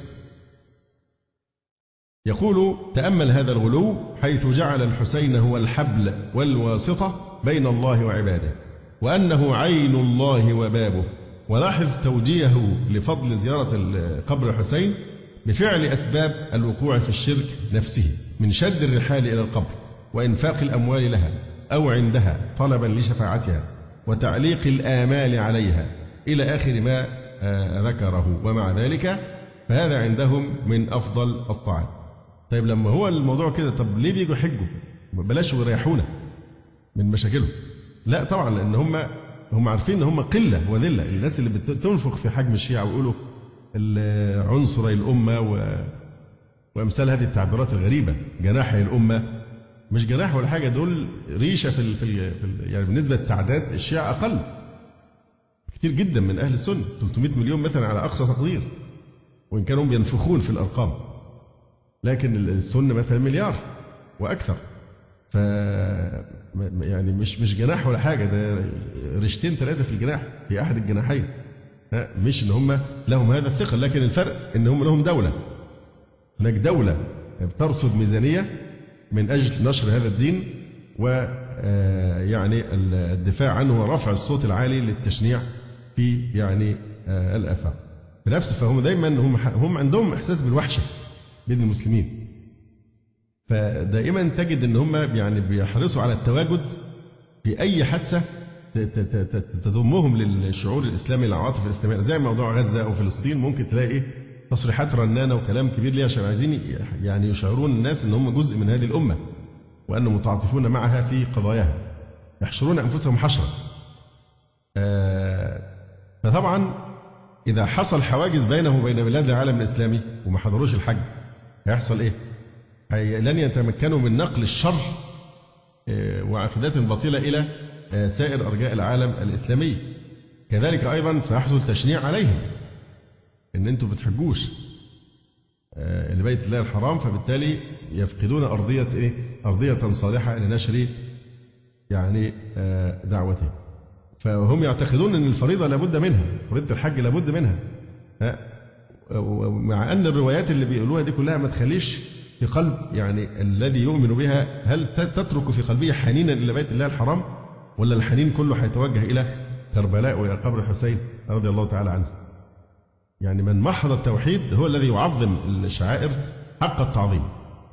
يقول: تأمل هذا الغلو حيث جعل الحسين هو الحبل والواسطة بين الله وعباده، وأنه عين الله وبابه. ولاحظ توجيهه لفضل زيارة قبر الحسين بفعل أسباب الوقوع في الشرك نفسه، من شد الرحال إلى القبر وإنفاق الأموال لها أو عندها طلبا لشفاعتها وتعليق الآمال عليها إلى آخر ما ذكره. ومع ذلك فهذا عندهم من أفضل الطاعات. طيب لما هو الموضوع كده، طب ليه بيجوا يحجوا؟ بلاش ويريحونا من مشاكلهم. لا طبعا، لأن هم هم عارفين ان هم قله وذله. الناس اللي بتنفق في حجم الشيعة ويقولوا عنصري الامه و... وامثال هذه التعبيرات الغريبه، جناحي الامه، مش جناح ولا حاجه، دول ريشه في ال... في, ال... في ال... يعني بالنسبه للتعداد الشيعة اقل كتير جدا من اهل السنه، ثلاثمائة مليون مثلا على اقصى تقدير، وان كانوا بينفخون في الارقام، لكن السنه مثلا مليار واكثر. ف يعني مش مش جناح ولا حاجه، ده رشتين ثلاثه في الجناح في احد الجناحين. مش ان هم لهم هذا الثقل، لكن الفرق ان هم لهم دوله. هناك دوله بترصد ميزانيه من اجل نشر هذا الدين ويعني الدفاع عنه ورفع الصوت العالي للتشنيع في يعني الافاق. بنفس فهم دايما هم هم عندهم احساس بالوحشه بين المسلمين، فدائما تجد ان هم يعني بيحرصوا على التواجد في اي حادثه تضمهم للشعور الاسلامي، العواطف الاسلاميه، زي موضوع غزه او فلسطين. ممكن تلاقي ايه تصريحات رنانه وكلام كبير ليه عشان عايزين يعني يشعرون الناس ان هم جزء من هذه الامه وانهم متعاطفون معها في قضاياها، يحشرون انفسهم حشرا. آه فطبعا اذا حصل حواجز بينه وبين بلاد العالم الاسلامي وما حضروش الحج هيحصل ايه؟ لن يتمكنوا من نقل الشر وعقيدات باطلة إلى سائر أرجاء العالم الإسلامي. كذلك أيضا فيحصل تشنيع عليهم إن أنتم بتحجوش لبيت الله الحرام، فبالتالي يفقدون أرضية إيه؟ أرضية صالحة لنشر يعني دعوته. فهم يعتقدون أن الفريضة لابد منها، فريضة الحج لابد منها، مع أن الروايات اللي بيقولوها دي كلها ما تخليش في قلب يعني الذي يؤمن بها، هل تترك في قلبه حنينا إلى بيت الله الحرام، ولا الحنين كله هيتوجه إلى كربلاء وإلى قبر الحسين رضي الله تعالى عنه؟ يعني من محض التوحيد هو الذي يعظم الشعائر حق التعظيم.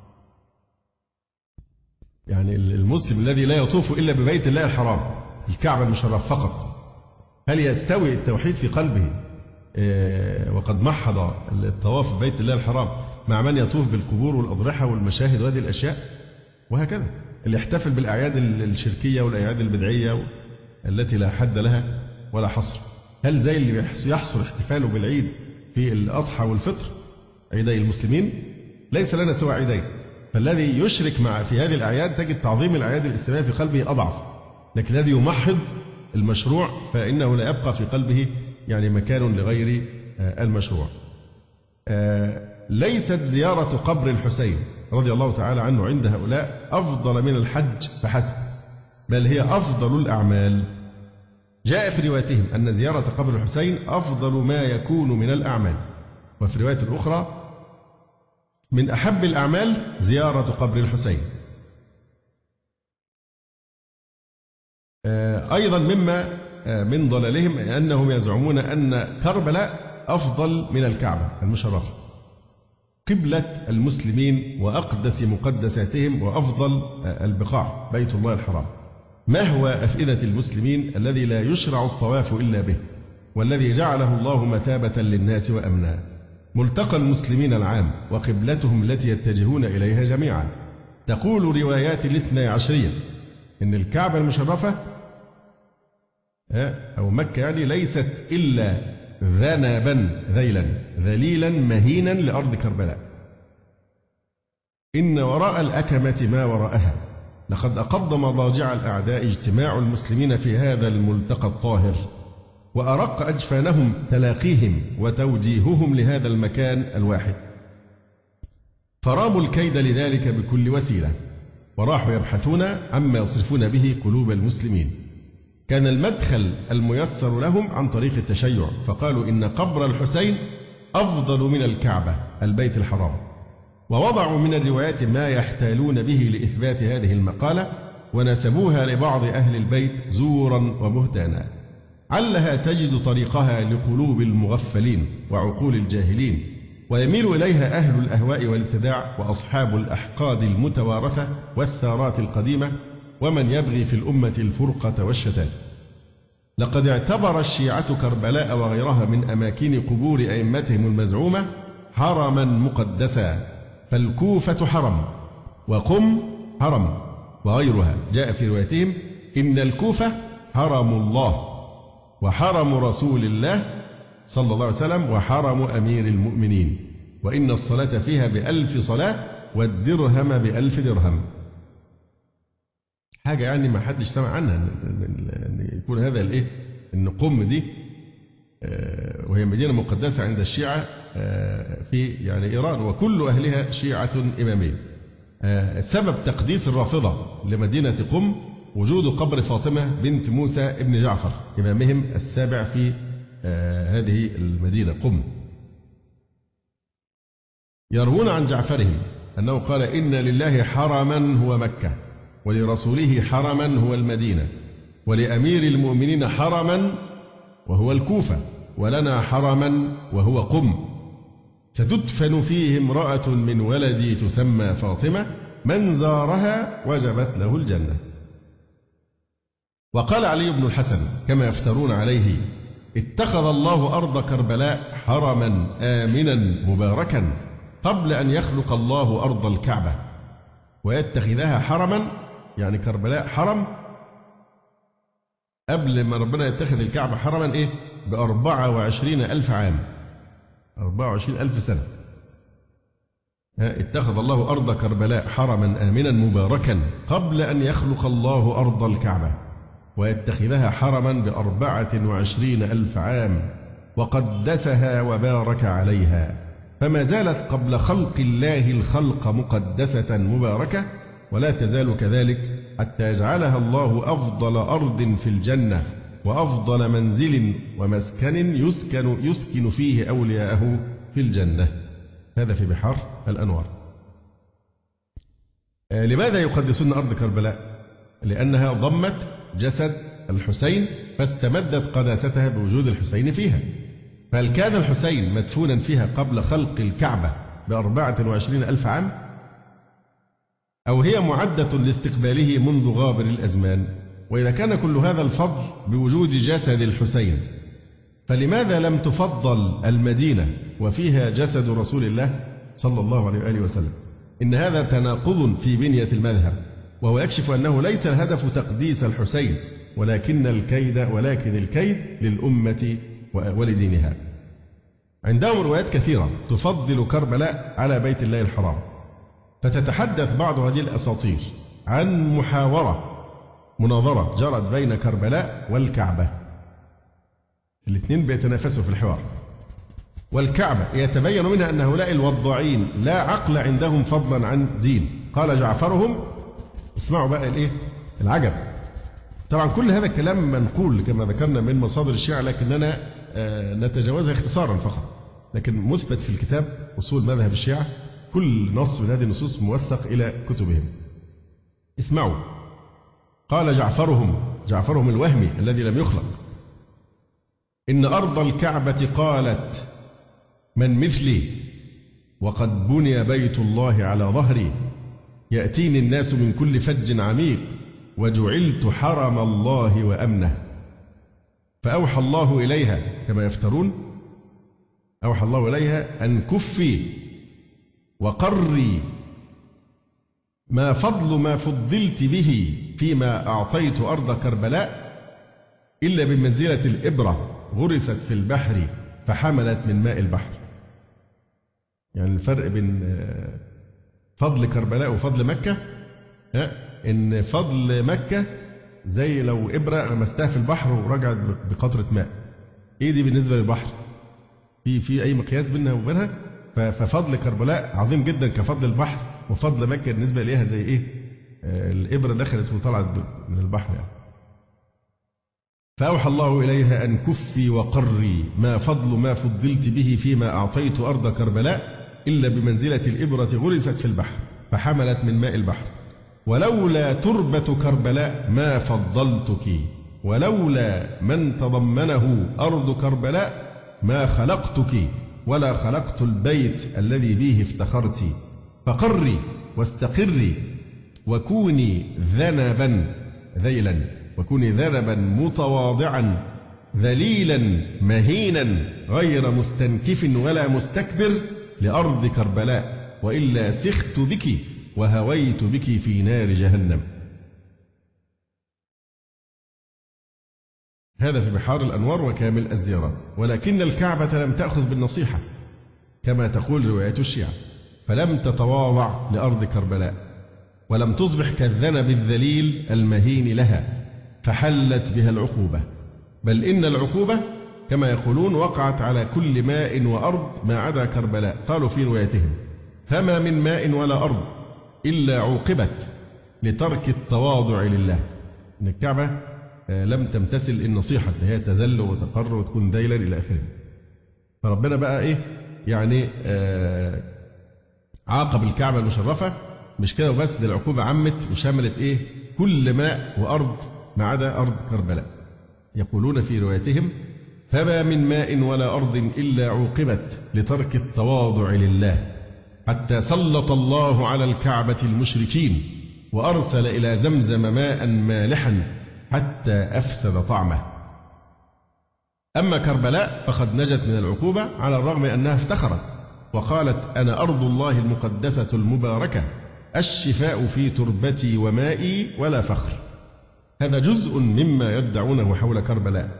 يعني المسلم الذي لا يطوف إلا ببيت الله الحرام الكعبة المشرف فقط، هل يستوي التوحيد في قلبه وقد محض الطواف ببيت الله الحرام مع من يطوف بالقبور والأضرحة والمشاهد وهذه الأشياء؟ وهكذا. اللي يحتفل بالأعياد الشركية والأعياد البدعية التي لا حد لها ولا حصر، هل زي اللي يحصل احتفاله بالعيد في الأضحى والفطر عيدي المسلمين؟ ليس لنا سوى عيدين، فالذي يشرك مع في هذه الأعياد تجد تعظيم الأعياد الإسلامية في قلبه أضعف، لكن الذي يمحض المشروع فإنه لا يبقى في قلبه يعني مكان لغير المشروع. ليست زيارة قبر الحسين رضي الله تعالى عنه عند هؤلاء أفضل من الحج فحسب، بل هي أفضل الأعمال. جاء في روايتهم أن زيارة قبر الحسين أفضل ما يكون من الأعمال، وفي رواية أخرى من أحب الأعمال زيارة قبر الحسين. أيضا مما من ضلالهم أنهم يزعمون أن كربلاء أفضل من الكعبة المشرفة، قبلة المسلمين وأقدس مقدساتهم وأفضل البقاع بيت الله الحرام، مهوى أفئدة المسلمين الذي لا يشرع الطواف إلا به، والذي جعله الله مثابة للناس وأمنا، ملتقى المسلمين العام وقبلتهم التي يتجهون إليها جميعا. تقول روايات الاثنى عشرية إن الكعبة المشرفة أو مكة يعني ليست إلا ذنبا ذيلا ذليلا مهينا لأرض كربلاء، إن وراء الأكمة ما وراءها، لقد أقض مضاجع الأعداء اجتماع المسلمين في هذا الملتقى الطاهر، وأرق أجفانهم تلاقيهم وتوجيههم لهذا المكان الواحد، فراموا الكيد لذلك بكل وسيلة، وراحوا يبحثون عما يصرفون به قلوب المسلمين. كان المدخل الميسر لهم عن طريق التشيع، فقالوا إن قبر الحسين أفضل من الكعبة البيت الحرام، ووضعوا من الروايات ما يحتالون به لإثبات هذه المقالة، ونسبوها لبعض أهل البيت زورا وبهتانا، علها تجد طريقها لقلوب المغفلين وعقول الجاهلين، ويميل إليها أهل الأهواء والابتداع وأصحاب الأحقاد المتوارثة والثارات القديمة، ومن يبغي في الأمة الفرقة والشتات. لقد اعتبر الشيعة كربلاء وغيرها من أماكن قبور أئمتهم المزعومة حرما مقدسا، فالكوفة حرم وقم حرم وغيرها. جاء في روايتهم إن الكوفة حرم الله وحرم رسول الله صلى الله عليه وسلم وحرم أمير المؤمنين، وإن الصلاة فيها بألف صلاة والدرهم بألف درهم. حاجة يعني ما حدش سمع عنها أن يكون هذا الإيه، إن قم دي وهي مدينة مقدسة عند الشيعة في يعني إيران، وكل أهلها شيعة إمامية. سبب تقديس الرافضة لمدينة قم وجود قبر فاطمة بنت موسى ابن جعفر إمامهم السابع في هذه المدينة قم. يروون عن جعفرهم أنه قال إن لله حرما هو مكة، ولرسوله حرما هو المدينة، ولأمير المؤمنين حرما وهو الكوفة، ولنا حرما وهو قم، ستدفن فيه امرأة من ولدي تسمى فاطمة، من زارها وجبت له الجنة. وقال علي بن الحسن كما يفترون عليه اتخذ الله أرض كربلاء حرما آمنا مباركا قبل أن يخلق الله أرض الكعبة، ويتخذها حرما يعني كربلاء حرم قبل ما ربنا يتخذ الكعبة حرما إيه بأربعة وعشرين ألف عام، أربعة وعشرين ألف سنة. اتخذ الله أرض كربلاء حرما آمنا مباركا قبل أن يخلق الله أرض الكعبة، ويتخذها حرما بأربعة وعشرين ألف عام، وقدسها وبارك عليها، فما زالت قبل خلق الله الخلق مقدسة مباركة، ولا تزال كذلك حتى يجعلها الله أفضل أرض في الجنة، وأفضل منزل ومسكن يسكن, يسكن فيه أولياءه في الجنة. هذا في بحار الأنوار. لماذا يقدسون أرض كربلاء؟ لأنها ضمت جسد الحسين فاستمدت قداستها بوجود الحسين فيها. فهل كان الحسين مدفونا فيها قبل خلق الكعبة بأربعة وعشرين ألف عام؟ أو هي معدة لاستقباله منذ غابر الأزمان؟ وإذا كان كل هذا الفضل بوجود جسد الحسين، فلماذا لم تفضل المدينة وفيها جسد رسول الله صلى الله عليه وآله وسلم؟ إن هذا تناقض في بنية المذهب، وهو يكشف أنه ليس الهدف تقديس الحسين ولكن الكيد ولكن الكيد للأمة ولدينها. عندهم روايات كثيرة تفضل كربلاء على بيت الله الحرام، فتتحدث بعض هذه الأساطير عن محاورة مناظرة جرت بين كربلاء والكعبة، الاثنين بيتنافسوا في الحوار، والكعبة يتبين منها أن هؤلاء الوضاعين لا عقل عندهم فضلا عن دين. قال جعفرهم، اسمعوا بقى الايه العجب، طبعا كل هذا الكلام منقول كما ذكرنا من مصادر الشيعة، لكننا نتجاوزها اختصارا فقط، لكن مثبت في الكتاب أصول مذهب الشيعة، كل نص من هذه النصوص موثق إلى كتبهم. اسمعوا، قال جعفرهم، جعفرهم الوهمي الذي لم يخلق: إن أرض الكعبة قالت من مثلي وقد بني بيت الله على ظهري، يأتيني الناس من كل فج عميق وجعلت حرم الله وأمنه. فأوحى الله إليها كما يفترون، أوحى الله إليها أن كفي وقري، ما فضل ما فضلت به فيما أعطيت أرض كربلاء إلا بمنزلة الإبرة غرست في البحر فحملت من ماء البحر. يعني الفرق بين فضل كربلاء وفضل مكة، إن فضل مكة زي لو إبرة غمستها في البحر ورجعت بقطرة ماء. إيه دي بالنسبة للبحر؟ في في أي مقياس بينها وبينها؟ ففضل كربلاء عظيم جدا كفضل البحر، وفضل مكة بالنسبة إليها زي إيه؟ الإبرة دخلت وطلعت من البحر يعني. فأوحى الله إليها أن كفي وقري، ما فضل ما فضلت به فيما أعطيت أرض كربلاء إلا بمنزلة الإبرة غرست في البحر فحملت من ماء البحر، ولولا تربة كربلاء ما فضلتك، ولولا من تضمنه أرض كربلاء ما خلقتك ولا خلقت البيت الذي به افتخرت. فقري واستقري وكوني ذنبا ذيلا، وكوني ذنبا متواضعا ذليلا مهينا غير مستنكف ولا مستكبر لأرض كربلاء، وإلا سخت بك وهويت بك في نار جهنم. هذا في بحار الأنوار وكامل الزيارات. ولكن الكعبة لم تأخذ بالنصيحة كما تقول روايات الشيعة، فلم تتواضع لأرض كربلاء، ولم تصبح كالذنب الذليل المهين لها فحلت بها العقوبة، بل إن العقوبة كما يقولون وقعت على كل ماء وأرض ما عدا كربلاء. قالوا في روايتهم: فما من ماء ولا أرض إلا عوقبت لترك التواضع لله. إن الكعبة لم تمتثل النصيحة، هي تذل وتقر وتكون ذيلا إلى آخره. فربنا بقى إيه يعني آه عاقب الكعبة المشرفة، مش كده وبس، دي العقوبة عمت وشملت إيه كل ماء وأرض ما عدا أرض كربلاء. يقولون في روايتهم: فما من ماء ولا أرض إلا عوقبت لترك التواضع لله، حتى سلط الله على الكعبة المشركين وأرسل إلى زمزم ماء مالحا حتى أفسد طعمه. أما كربلاء فقد نجت من العقوبة على الرغم أنها افتخرت وقالت: أنا أرض الله المقدسة المباركة، الشفاء في تربتي ومائي ولا فخر. هذا جزء مما يدعونه حول كربلاء،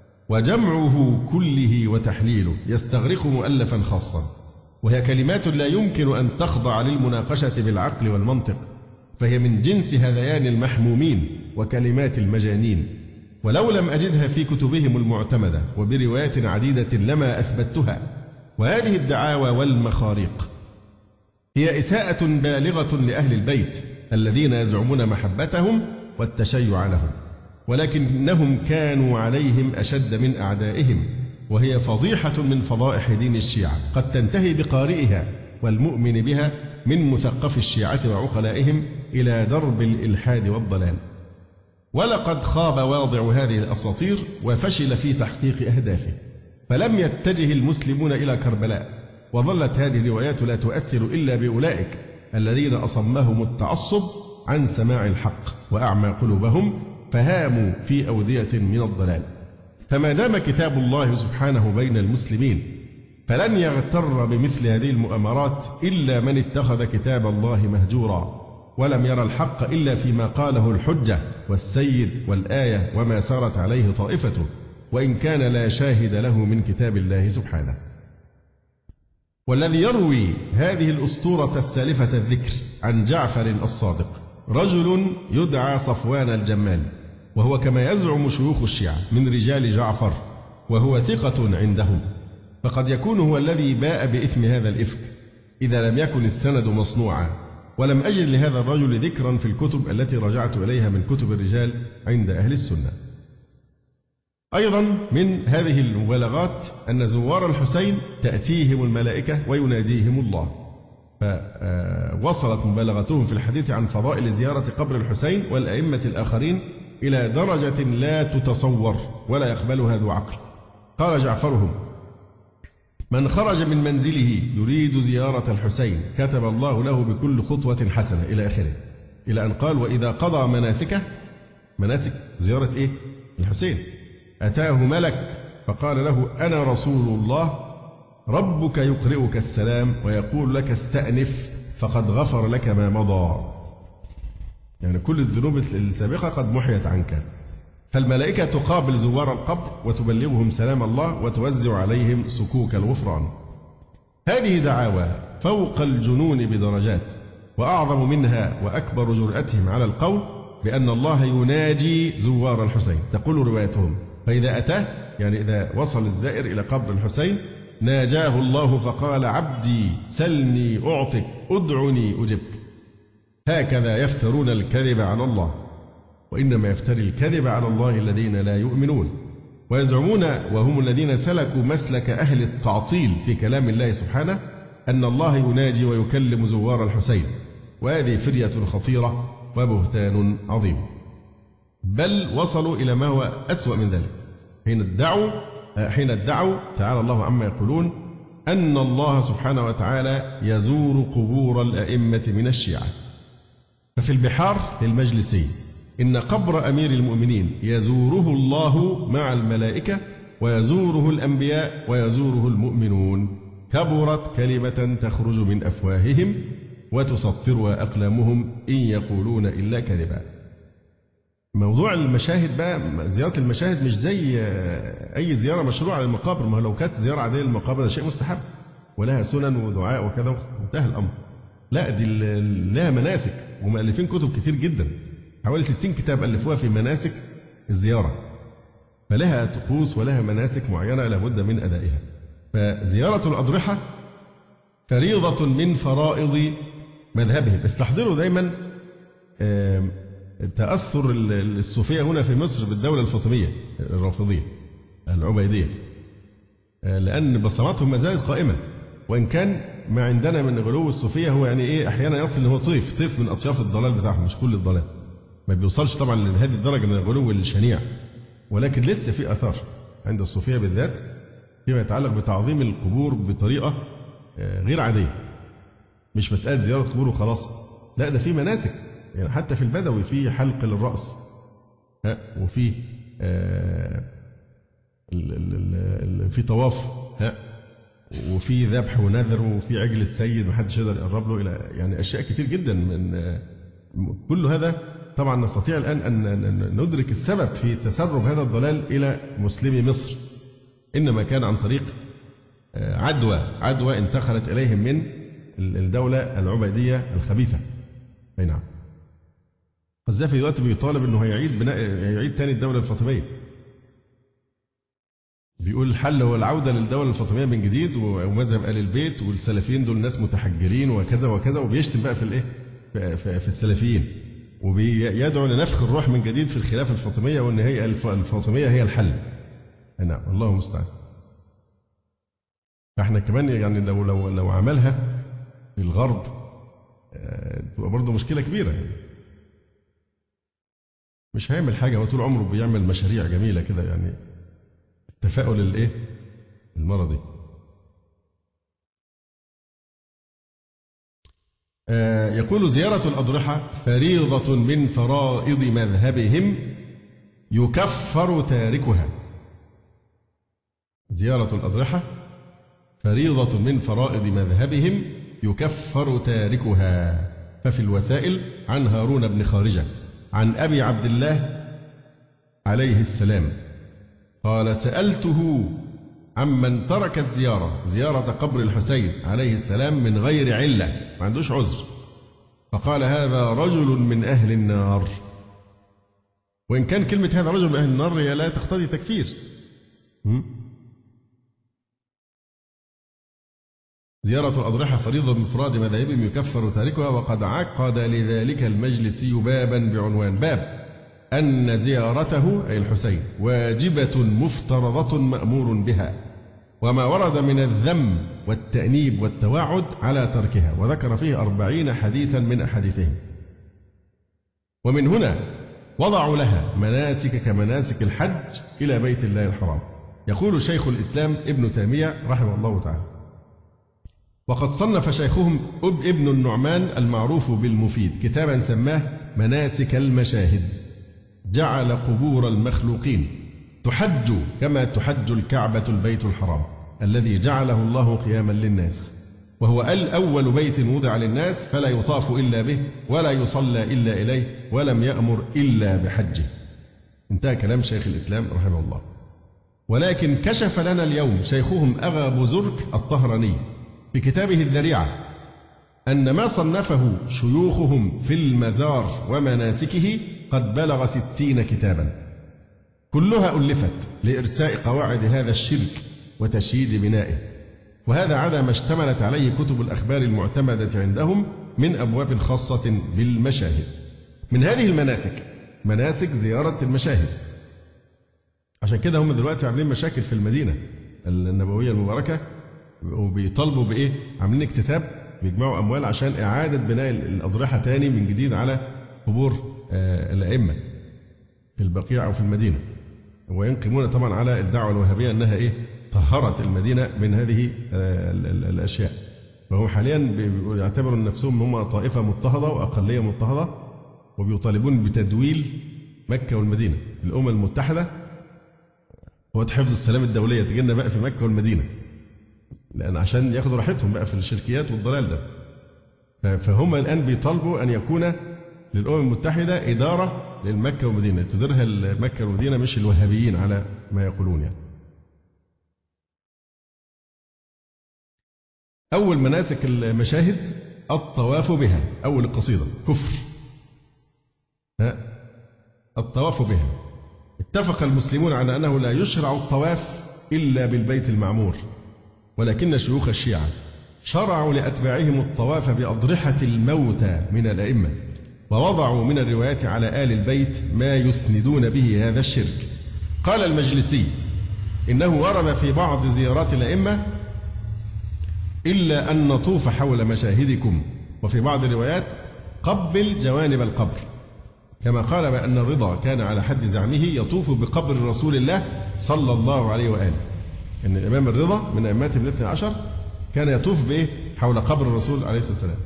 وجمعه كله وتحليله يستغرق مؤلفا خاصا، وهي كلمات لا يمكن أن تخضع للمناقشة بالعقل والمنطق، فهي من جنس هذيان المحمومين وكلمات المجانين، ولو لم أجدها في كتبهم المعتمدة وبروايات عديدة لما أثبتها. وهذه الدعاوى والمخاريق هي إساءة بالغة لأهل البيت الذين يزعمون محبتهم والتشيع لهم، ولكنهم كانوا عليهم أشد من أعدائهم، وهي فضيحة من فضائح دين الشيعة قد تنتهي بقارئها والمؤمن بها من مثقف الشيعة وعقلائهم إلى درب الإلحاد والضلال. ولقد خاب واضع هذه الأساطير وفشل في تحقيق أهدافه، فلم يتجه المسلمون إلى كربلاء، وظلت هذه الروايات لا تؤثر إلا بأولئك الذين أصمهم التعصب عن سماع الحق وأعمى قلوبهم فهاموا في أودية من الضلال. فما دام كتاب الله سبحانه بين المسلمين فلن يغتر بمثل هذه المؤامرات إلا من اتخذ كتاب الله مهجورا، ولم يرى الحق إلا فيما قاله الحجة والسيد والآية وما سارت عليه طائفته، وإن كان لا شاهد له من كتاب الله سبحانه. والذي يروي هذه الأسطورة السالفة الذكر عن جعفر الصادق رجل يدعى صفوان الجمال، وهو كما يزعم شيوخ الشيعة من رجال جعفر، وهو ثقة عندهم، فقد يكون هو الذي باء بإثم هذا الإفك إذا لم يكن السند مصنوعا، ولم أجد لهذا الرجل ذكرا في الكتب التي رجعت إليها من كتب الرجال عند أهل السنة. أيضا من هذه المبالغات أن زوار الحسين تأتيهم الملائكة ويناديهم الله، فوصلت مبالغتهم في الحديث عن فضائل زيارة قبر الحسين والأئمة الآخرين إلى درجة لا تتصور ولا يقبلها ذو عقل. قال جعفرهم: من خرج من منزله يريد زيارة الحسين كتب الله له بكل خطوة حسنة، إلى آخره، إلى أن قال: وإذا قضى مناسكه، مناسك زيارة إيه؟ الحسين، أتاه ملك فقال له: أنا رسول الله، ربك يقرئك السلام ويقول لك استأنف فقد غفر لك ما مضى. يعني كل الذنوب السابقة قد محيت عنك. فالملائكة تقابل زوار القبر وتبلغهم سلام الله وتوزع عليهم سكوك الغفران. هذه دعاوى فوق الجنون بدرجات، وأعظم منها وأكبر جرأتهم على القول بأن الله يناجي زوار الحسين. تقول روايتهم: فإذا أتاه، يعني إذا وصل الزائر إلى قبر الحسين، ناجاه الله فقال: عبدي سلني أعطك، أدعني أجبك. هكذا يفترون الكذب على الله، وإنما يفتري الكذب على الله الذين لا يؤمنون، ويزعمون وهم الذين سلكوا مسلك أهل التعطيل في كلام الله سبحانه أن الله يناجي ويكلم زوار الحسين، وهذه فرية خطيرة وبهتان عظيم. بل وصلوا إلى ما هو أسوأ من ذلك، حين ادعوا حين ادعوا تعالى الله عما يقولون أن الله سبحانه وتعالى يزور قبور الأئمة من الشيعة. ففي البحار للمجلسي: إن قبر أمير المؤمنين يزوره الله مع الملائكة، ويزوره الأنبياء، ويزوره المؤمنون، كبرت كلمة تخرج من أفواههم وتسطرها أقلامهم إن يقولون إلا كذبا. موضوع المشاهد بقى، زيارة المشاهد مش زي أي زيارة مشروعة للمقابر. ما لو كانت زيارة عادية للمقابر ده شيء مستحب ولها سنن ودعاء وكذا وانتهى الأمر. لا، دي لها مناسك، ومؤلفين كتب كتير جدا، حوالي ستين كتاب ألفوها في مناسك الزيارة، فلها طقوس ولها مناسك معينة لابد من أدائها. فزيارة الأضرحة فريضة من فرائض مذهبهم. استحضروا دايما تأثر الصوفية هنا في مصر بالدولة الفاطمية الرافضية العبيدية، لأن بصماتهم ما زالت قائمة، وإن كان ما عندنا من غلو الصوفية هو يعني إيه أحيانا يصل إن هو طيف طيف من أطياف الضلال بتاعهم، مش كل الضلال، ما بيوصلش طبعا لهذه الدرجة من الغلو الشنيع، ولكن لسه في أثار عند الصوفية بالذات فيما يتعلق بتعظيم القبور بطريقة غير عادية. مش مسألة زيارة قبور وخلاص، لا، ده في مناسك، يعني حتى في البدوي في حلق للرأس، ها، وفي آه في طواف، ها، وفي ذبح ونذر، وفي عجل السيد محدش يقدر يقرب له، إلى يعني أشياء كتير جدا من آه كل هذا. طبعا نستطيع الآن أن ندرك السبب في تسرب هذا الضلال إلى مسلمي مصر، إنما كان عن طريق آه عدوى عدوى انتقلت إليهم من الدولة العبيدية الخبيثة. أي نعم. القذافي دلوقتي بيطالب انه هيعيد بناء هيعيد تاني الدولة الفاطمية. بيقول الحل هو العودة للدولة الفاطمية من جديد، ومذهب آل البيت، والسلفيين دول ناس متحجرين وكذا وكذا، وبيشتم بقى في الايه في السلفيين، وبيدعو لنفخ الروح من جديد في الخلافة الفاطمية، وان هي الفاطمية هي الحل. نعم، الله المستعان. فاحنا كمان يعني لو لو لو عملها في الغرب تبقى برضه مشكلة كبيرة، يعني مش هيعمل حاجة، هو طول عمره بيعمل مشاريع جميلة كده، يعني التفاؤل الايه المرضي. آه يقول: زيارة الأضرحة فريضة من فرائض مذهبهم يكفر تاركها. زيارة الأضرحة فريضة من فرائض مذهبهم يكفر تاركها، ففي الوسائل عن هارون بن خارجة عن أبي عبد الله عليه السلام قال سألته عمن ترك الزيارة زيارة قبر الحسين عليه السلام من غير علة ما عندوش عذر، فقال هذا رجل من أهل النار. وإن كان كلمة هذا رجل من أهل النار هي لا تقتضي تكفير. زيارة الأضرحة فريضة بمفراد مذاهبهم يكفر تاركها، وقد عقد لذلك المجلسي بابا بعنوان باب أن زيارته أي الحسين واجبة مفترضة مأمور بها، وما ورد من الذم والتأنيب والتوعد على تركها، وذكر فيه أربعين حديثا من أحاديثهم. ومن هنا وضعوا لها مناسك كمناسك الحج إلى بيت الله الحرام. يقول شيخ الإسلام ابن تيمية رحمه الله تعالى: وقد صنف شيخهم ابن النعمان المعروف بالمفيد كتابا سماه مناسك المشاهد، جعل قبور المخلوقين تحج كما تحج الكعبة البيت الحرام الذي جعله الله قياما للناس، وهو الأول بيت وضع للناس فلا يطاف إلا به ولا يصلى إلا إليه ولم يأمر إلا بحجه. انتهى كلام شيخ الإسلام رحمه الله. ولكن كشف لنا اليوم شيخهم أغا بزرك الطهراني في كتابه الذريعة أن ما صنفه شيوخهم في المزار ومناسكه قد بلغ ستين كتابا، كلها ألفت لإرساء قواعد هذا الشرك وتشييد بنائه، وهذا عدا ما اشتملت عليه كتب الأخبار المعتمدة عندهم من أبواب خاصة بالمشاهد. من هذه المناسك مناسك زيارة المشاهد، عشان كده هم دلوقتي عاملين مشاكل في المدينة النبوية المباركة، وبيطالبوا بإيه؟ عاملين اكتتاب بيجمعوا أموال عشان إعادة بناء الأضرحة تاني من جديد على قبور الأئمة في البقيع أو في المدينة، وينقمون طبعا على الدعوة الوهابية أنها إيه؟ طهرت المدينة من هذه الأشياء. فهم حاليا بيعتبروا نفسهم هم طائفة مضطهدة وأقلية مضطهدة، وبيطالبون بتدويل مكة والمدينة. الأمم المتحدة هو حفظ السلام الدولية تجينا بقى في مكة والمدينة، لأن عشان ياخدوا راحتهم بقى في الشركيات والضلال ده. فهم الآن بيطالبوا أن يكون للأمم المتحدة إدارة للمكة والمدينة، تديرها المكة والمدينة مش الوهابيين على ما يقولون يعني. أول مناسك المشاهد الطواف بها، أول القصيدة كفر ها الطواف بها. اتفق المسلمون على أنه لا يشرع الطواف إلا بالبيت المعمور، ولكن شيوخ الشيعة شرعوا لأتباعهم الطواف بأضرحة الموتى من الأئمة، ووضعوا من الروايات على آل البيت ما يسندون به هذا الشرك. قال المجلسي إنه ورد في بعض زيارات الأئمة إلا أن نطوف حول مشاهدكم، وفي بعض الروايات قبل جوانب القبر، كما قال بأن الرضا كان على حد زعمه يطوف بقبر رسول الله صلى الله عليه وآله، أن الإمام الرضا من أئمتهم الاثنى عشر كان يطوف بإيه؟ حول قبر الرسول عليه الصلاة والسلام.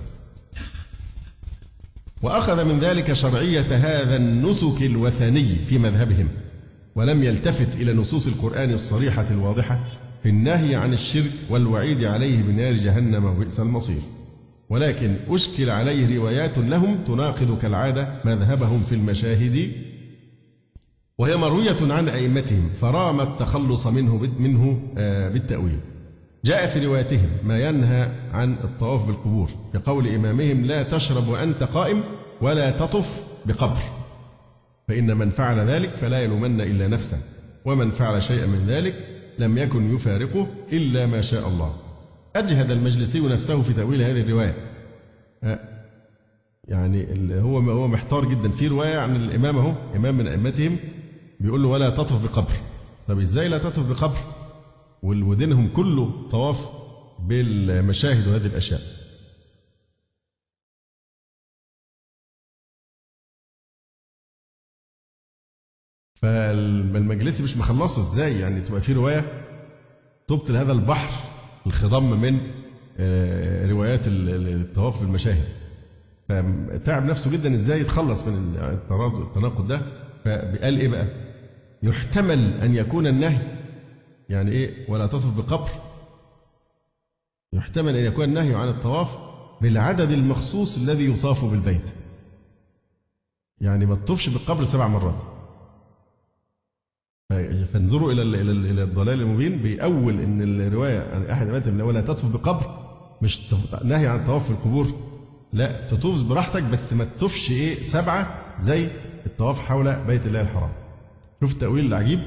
وأخذ من ذلك شرعية هذا النسك الوثني في مذهبهم، ولم يلتفت إلى نصوص القرآن الصريحة الواضحة في النهي عن الشرك والوعيد عليه بنار جهنم وبئس المصير، ولكن أشكل عليه روايات لهم تناقض كالعادة مذهبهم في المشاهد، وهي مروية عن أئمتهم فرام التخلص منه منه بالتأويل. جاء في رواياتهم ما ينهى عن الطواف بالقبور بقول إمامهم لا تشرب وأنت قائم ولا تطف بقبر، فإن من فعل ذلك فلا يلومن إلا نفسه، ومن فعل شيئا من ذلك لم يكن يفارقه إلا ما شاء الله. أجهد المجلسي نفسه في تأويل هذه الرواية، يعني هو هو محتار جدا. في رواية عن الإمام اهو إمام من أئمتهم بيقول له ولا تطف بقبر. طب إزاي لا تطف بقبر ودينهم كله طواف بالمشاهد وهذه الأشياء؟ فالمجلسي مش مخلصه ازاي يعني تبقى في رواية تبطل هذا البحر الخضم من روايات الطواف بالمشاهد. فتعب نفسه جدا ازاي يتخلص من التناقض ده. فقال ايه بقى؟ يحتمل ان يكون النهي يعني ايه ولا تصف بقبر، يحتمل ان يكون النهي عن الطواف بالعدد المخصوص الذي يطاف بالبيت. يعني ما تطوفش بالقبر سبع مرات. فانظروا إلى إلى الضلال المبين. بأول إن الرواية عن أحد الأئمة ولا تطوف بقبر مش نهي عن الطواف في القبور، لا، تطوف براحتك بس ما تطوفش إيه سبعة زي الطواف حول بيت الله الحرام. شوف التأويل العجيب.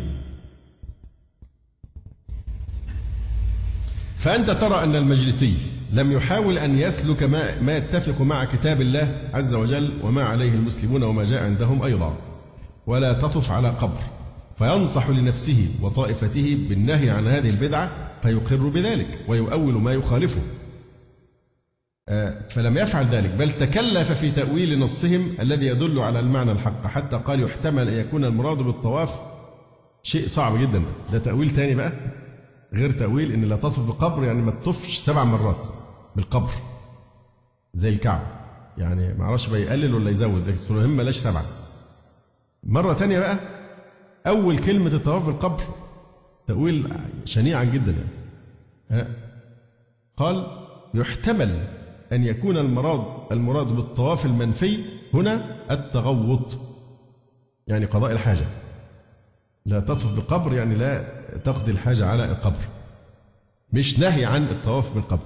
فأنت ترى أن المجلسي لم يحاول أن يسلك ما, ما يتفق مع كتاب الله عز وجل وما عليه المسلمون وما جاء عندهم أيضا، ولا تطف على قبر، فينصح لنفسه وطائفته بالنهي عن هذه البدعة فيقر بذلك ويؤول ما يخالفه. فلم يفعل ذلك، بل تكلف في تأويل نصهم الذي يدل على المعنى الحق، حتى قال يحتمل أن يكون المراد بالطواف شيء صعب جدا. ده تأويل تاني بقى غير تأويل إن لا تصف بقبر، يعني ما تطفش سبع مرات بالقبر زي الكعب. يعني ما عرفش بقى يقلل ولا يزود، لكن المهم بلاش سبعة. مرة تانية بقى أول كلمة الطواف بالقبر تأويل شنيعا جدا يعني. قال يحتمل أن يكون المراد المراد بالطواف المنفي هنا التغوط، يعني قضاء الحاجة. لا تطف بقبر يعني لا تقضي الحاجة على القبر، مش نهي عن الطواف بالقبر.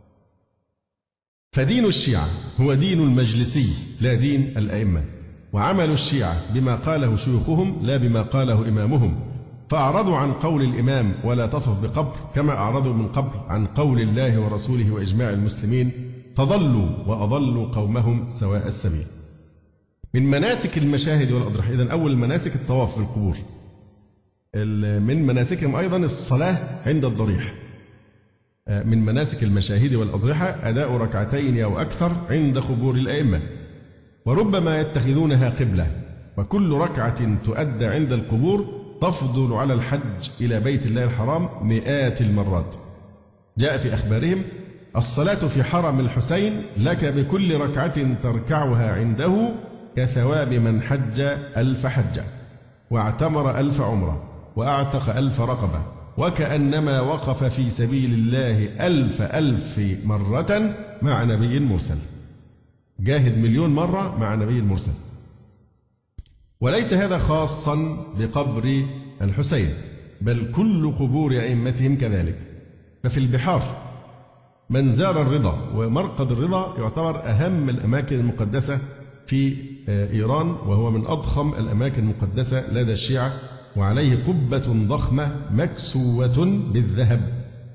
فدين الشيعة هو دين المجلسي لا دين الأئمة، وعمل الشيعة بما قاله شيوخهم لا بما قاله إمامهم، فأعرضوا عن قول الإمام ولا تطف بقبر كما أعرضوا من قبل عن قول الله ورسوله وإجماع المسلمين، فضلوا وأضلوا قومهم سواء السبيل. من مناسك المشاهد والأضرحة، إذن أول المناسك الطواف في القبور. من مناسكهم أيضا الصلاة عند الضريح. من مناسك المشاهد والأضرحة أداء ركعتين أو أكثر عند قبور الأئمة، وربما يتخذونها قبلة، وكل ركعة تؤدى عند القبور تفضل على الحج إلى بيت الله الحرام مئات المرات. جاء في أخبارهم الصلاة في حرم الحسين لك بكل ركعة تركعها عنده كثواب من حج ألف حجة واعتمر ألف عمرة وأعتق ألف رقبة، وكأنما وقف في سبيل الله ألف ألف مرة مع نبي مرسل. جاهد مليون مرة مع نبي مرسل. وليس هذا خاصا بقبر الحسين، بل كل قبور أئمتهم كذلك. ففي البحار منزار الرضا ومرقد الرضا يعتبر أهم الأماكن المقدسة في إيران، وهو من أضخم الأماكن المقدسة لدى الشيعة، وعليه قبة ضخمة مكسوة بالذهب.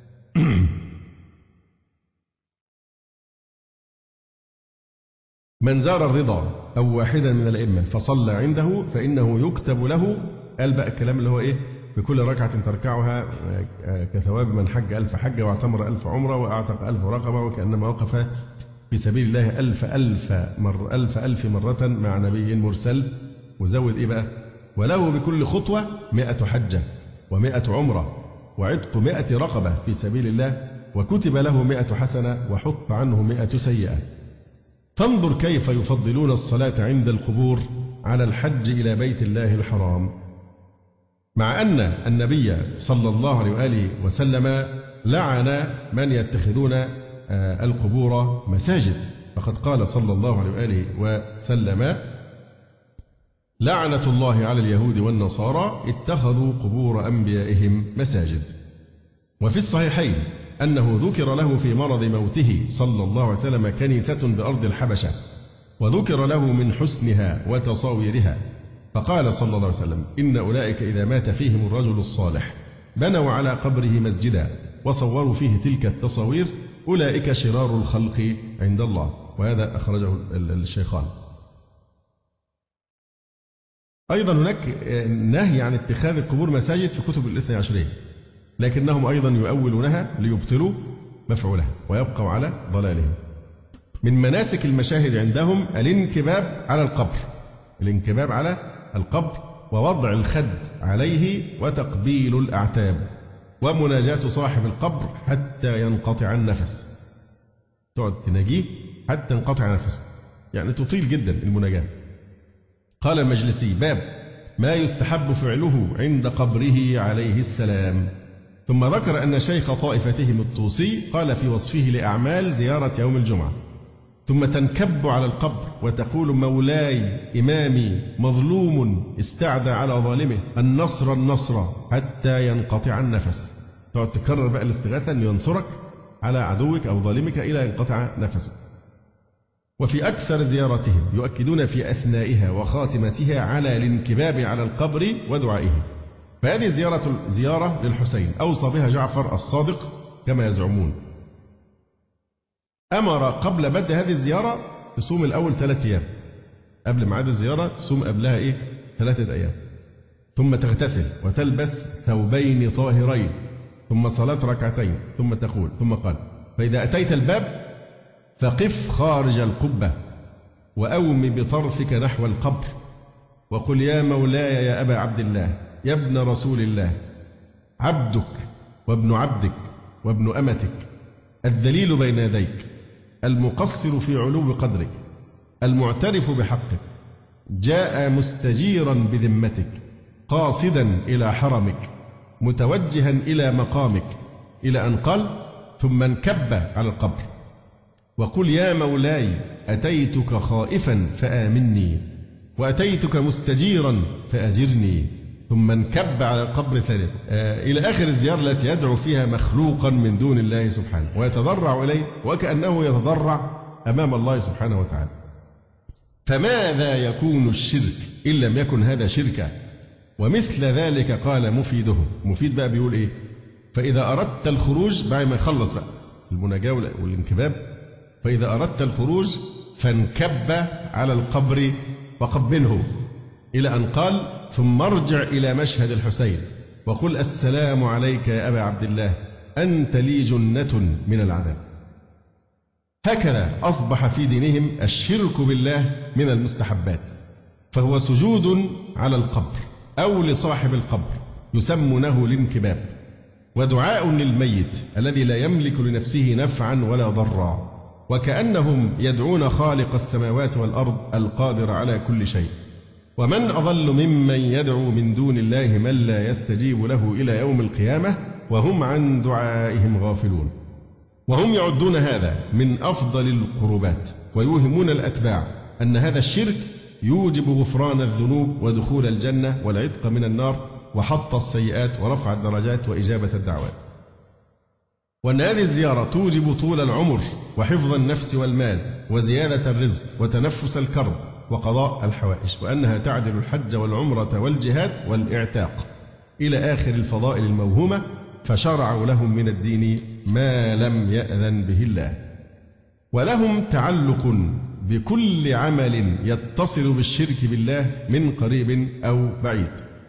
من زار الرضا أو واحدا من الأئمة فصلى عنده فإنه يكتب له، قال بقى الكلام اللي هو إيه، بكل ركعة تركعها كثواب من حج ألف حجة واعتمر ألف عمرة وأعتق ألف رقبة، وكأنما وقف في سبيل الله ألف ألف مر ألف ألف مرة مع نبي مرسل. وزود إيه بقى، وله بكل خطوة مئة حجة ومئة عمرة وعتق مئة رقبة في سبيل الله، وكتب له مئة حسنة وحط عنه مئة سيئة. فانظر كيف يفضلون الصلاة عند القبور على الحج إلى بيت الله الحرام، مع أن النبي صلى الله عليه وآله وسلم لعن من يتخذون القبور مساجد. فقد قال صلى الله عليه وآله وسلم لعنة الله على اليهود والنصارى اتخذوا قبور أنبيائهم مساجد. وفي الصحيحين أنه ذكر له في مرض موته صلى الله عليه وسلم كنيسة بأرض الحبشة، وذكر له من حسنها وتصاويرها، فقال صلى الله عليه وسلم إن أولئك إذا مات فيهم الرجل الصالح بنوا على قبره مسجدا وصوروا فيه تلك التصاوير، أولئك شرار الخلق عند الله. وهذا أخرجه الشيخان. أيضا هناك نهي عن اتخاذ القبور مساجد في كتب الاثنى عشرية، لكنهم أيضا يؤولونها ليبطلوا مفعولها ويبقوا على ضلالهم. من مناسك المشاهد عندهم الانكباب على القبر، الانكباب على القبر ووضع الخد عليه وتقبيل الأعتاب ومناجاة صاحب القبر حتى ينقطع النفس. تقعد تناجيه حتى ينقطع نفسه، يعني تطيل جدا المناجاة. قال المجلسي باب ما يستحب فعله عند قبره عليه السلام. ثم ذكر أن شيخ طائفتهم الطوسي قال في وصفه لأعمال زيارة يوم الجمعة ثم تنكب على القبر وتقول مولاي إمامي مظلوم استعدى على ظالمه النصر النصر حتى ينقطع النفس. تقعد تكرر بقى الاستغاثة أن ينصرك على عدوك أو ظالمك إلى ينقطع نفسه. وفي أكثر زيارتهم يؤكدون في أثنائها وخاتمتها على الانكباب على القبر ودعائه. فهذه زيارة زيارة للحسين أوصى بها جعفر الصادق كما يزعمون. أمر قبل بدء هذه الزيارة تصوم الأول ثلاثة أيام، قبل ميعاد الزيارة تصوم قبلها إيه؟ ثلاثة أيام، ثم تغتسل وتلبس ثوبين طاهرين، ثم صلاة ركعتين، ثم تقول ثم قال فإذا أتيت الباب فقف خارج القبة وأوم بطرفك نحو القبر وقل يا مولاي يا أبا عبد الله يا ابن رسول الله عبدك وابن عبدك وابن أمتك الذليل بين يديك المقصر في علو قدرك المعترف بحقك جاء مستجيرا بذمتك قاصدا إلى حرمك متوجها إلى مقامك، إلى أن قال ثم انكب على القبر وقل يا مولاي أتيتك خائفا فآمني وأتيتك مستجيرا فأجرني، ثم انكب على القبر ثالثا آه إلى آخر الزيارة التي يدعو فيها مخلوقا من دون الله سبحانه ويتضرع إليه وكأنه يتضرع أمام الله سبحانه وتعالى. فماذا يكون الشرك إن لم يكن هذا شركا؟ ومثل ذلك قال مفيده. مفيد بقى بيقول إيه؟ فإذا أردت الخروج بعد ما يخلص بقى المناجاة والانكباب، فإذا أردت الخروج فانكب على القبر وقبله، إلى أن قال ثم ارجع إلى مشهد الحسين وقل السلام عليك يا أبا عبد الله أنت لي جنة من العذاب. هكذا أصبح في دينهم الشرك بالله من المستحبات، فهو سجود على القبر أو لصاحب القبر يسمونه الانكباب، ودعاء للميت الذي لا يملك لنفسه نفعا ولا ضرا، وكأنهم يدعون خالق السماوات والأرض القادر على كل شيء. ومن أضل ممن يدعو من دون الله من لا يستجيب له إلى يوم القيامة وهم عن دعائهم غافلون. وهم يعدون هذا من أفضل القربات، ويوهمون الأتباع أن هذا الشرك يوجب غفران الذنوب ودخول الجنة والعتق من النار وحط السيئات ورفع الدرجات وإجابة الدعوات، وأن هذه الزيارة توجب طول العمر وحفظ النفس والمال وزيادة الرزق وتنفس الكرب وقضاء الحوائج، وأنها تعدل الحج والعمرة والجهاد والإعتاق إلى آخر الفضائل الموهومة، فشرعوا لهم من الدين ما لم يأذن به الله. ولهم تعلق بكل عمل يتصل بالشرك بالله من قريب أو بعيد،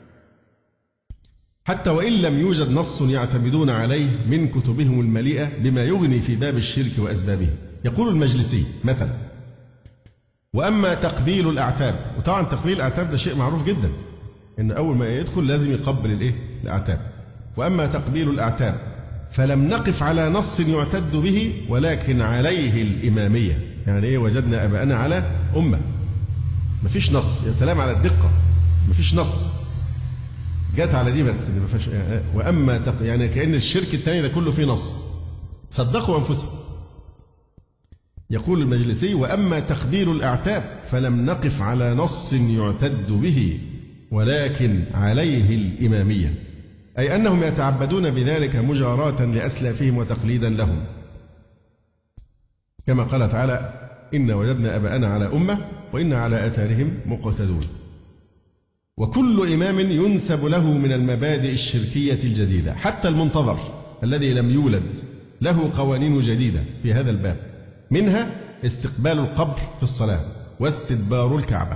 حتى وإن لم يوجد نص يعتمدون عليه من كتبهم المليئة بما يغني في باب الشرك وأسبابه. يقول المجلسي مثلا وأما تقبيل الأعتاب، وطبعا تقبيل الأعتاب ده شيء معروف جدا إن أول ما يدخل لازم يقبل الإيه؟ الأعتاب. وأما تقبيل الأعتاب فلم نقف على نص يعتد به ولكن عليه الإمامية. يعني إيه؟ وجدنا أباءنا على أمة، مفيش نص. يا سلام على الدقة، مفيش نص جات على دي بس ما فيش. وأما تق... يعني كأن الشرك الثاني ده كله فيه نص، صدقوا أنفسهم. يقول المجلسي وأما تقبيل الأعتاب فلم نقف على نص يعتد به ولكن عليه الإمامية، أي أنهم يتعبدون بذلك مجاراة لأسلافهم وتقليدا لهم، كما قال تعالى إن وجدنا أباءنا على أمة وإن على آثارهم مقتدون. وكل إمام ينسب له من المبادئ الشركية الجديدة، حتى المنتظر الذي لم يولد له قوانين جديدة في هذا الباب، منها استقبال القبر في الصلاة واستدبار الكعبة،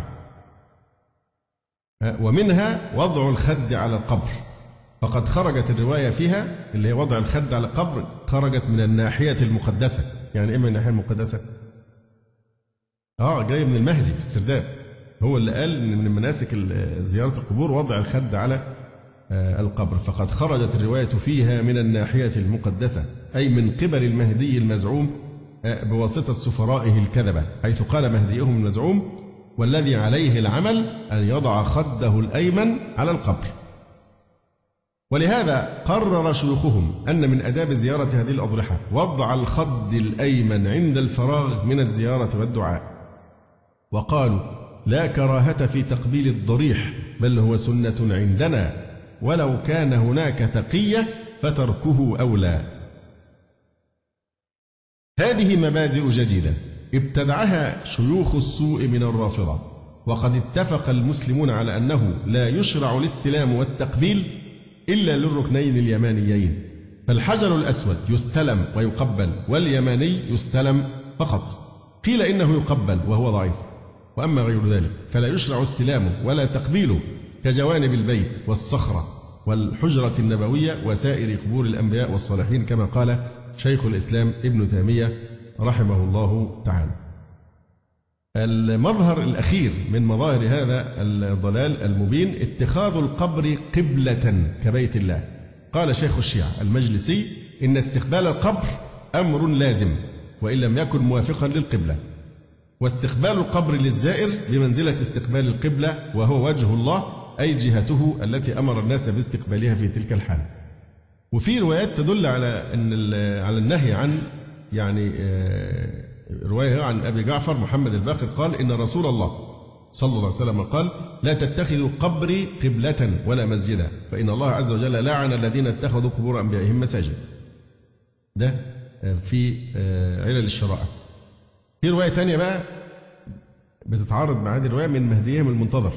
ومنها وضع الخد على القبر، فقد خرجت الرواية فيها اللي هي وضع الخد على القبر خرجت من الناحية المقدسة. يعني إيه من الناحية المقدسة؟ آه جاي من المهدي في السرداب، هو اللي قال إن من مناسك زيارة القبور وضع الخد على القبر، فقد خرجت الرواية فيها من الناحية المقدسة، أي من قبل المهدي المزعوم بواسطة سفرائه الكذبة، حيث قال مهديهم المزعوم والذي عليه العمل أن يضع خده الأيمن على القبر. ولهذا قرر شيوخهم أن من آداب زيارة هذه الأضرحة وضع الخد الأيمن عند الفراغ من الزيارة والدعاء، وقالوا لا كراهة في تقبيل الضريح، بل هو سنة عندنا، ولو كان هناك تقية فتركه أولى. هذه مبادئ جديدة ابتدعها شيوخ السوء من الرافضة، وقد اتفق المسلمون على أنه لا يشرع الاستلام والتقبيل إلا للركنين اليمانيين، فالحجر الأسود يستلم ويقبل، واليماني يستلم فقط. قيل إنه يقبل وهو ضعيف، وأما غير ذلك فلا يشرع استلامه ولا تقبيله، كجوانب البيت والصخرة والحجرة النبوية وسائر قبور الأنبياء والصالحين، كما قال شيخ الإسلام ابن تيمية رحمه الله تعالى. المظهر الأخير من مظاهر هذا الضلال المبين اتخاذ القبر قبلة كبيت الله. قال شيخ الشيعة المجلسي إن استقبال القبر أمر لازم وإن لم يكن موافقا للقبلة، واستقبال القبر للزائر بمنزلة استقبال القبلة، وهو وجه الله أي جهته التي أمر الناس باستقبالها في تلك الحال. وفي روايات تدل على أن على النهي عن يعني رواية عن أبي جعفر محمد الباقر قال إن رسول الله صلى الله عليه وسلم قال لا تتخذوا قبري قبلة ولا مسجدا، فإن الله عز وجل لعن الذين اتخذوا قبور أنبيائهم مساجد. ده في علل الشرائع. في رواية ثانية بقى بتتعارض مع هذه الرواية من مهديهم المنتظر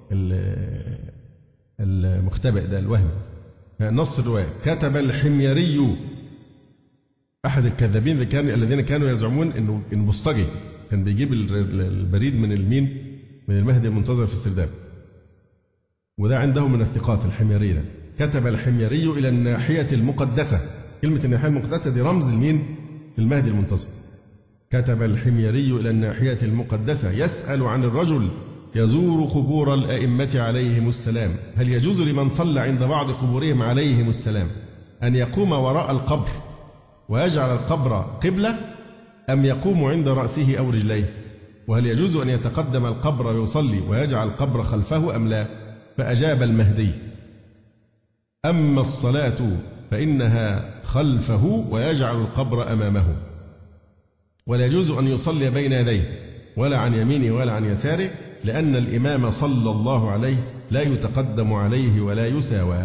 المختبئ ده الوهم. نص الرواية كتب الحميري أحد الكذابين الذين كانوا يزعمون إنه البسطجي كان بيجيب البريد من المين من المهدي المنتظر في السرداب، وده عنده من الثقات الحميري ده. كتب الحميري إلى الناحية المقدسة، كلمة الناحية المقدسة دي رمز المين المهدي المنتظر. كتب الحميري إلى الناحية المقدسة يسأل عن الرجل يزور قبور الأئمة عليهم السلام، هل يجوز لمن صلى عند بعض قبورهم عليهم السلام أن يقوم وراء القبر ويجعل القبر قبلة، أم يقوم عند رأسه أو رجليه؟ وهل يجوز أن يتقدم القبر ويصلي ويجعل القبر خلفه أم لا؟ فأجاب المهدي أما الصلاة فإنها خلفه ويجعل القبر أمامه، ولا يجوز أن يصلي بين يديه ولا عن يمينه ولا عن يساره، لأن الإمام صلى الله عليه لا يتقدم عليه ولا يساوى.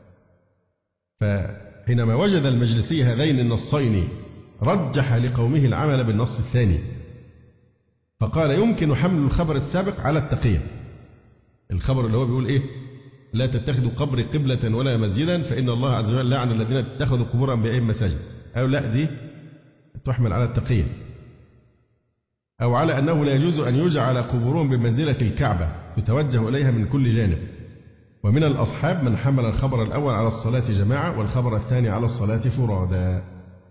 فحينما وجد المجلسي هذين النصين رجح لقومه العمل بالنص الثاني، فقال يمكن حمل الخبر السابق على التقية. الخبر اللي هو بيقول إيه؟ لا تتخذوا قبري قبلة ولا مسجدا فإن الله عز وجل لعن الذين اتخذوا قبور أنبيائهم مساجد، أو لا دي تحمل على التقية، أو على أنه لا يجوز أن يجعل قبورهم بمنزلة الكعبة يتوجه إليها من كل جانب. ومن الأصحاب من حمل الخبر الأول على الصلاة جماعة والخبر الثاني على الصلاة فرادا.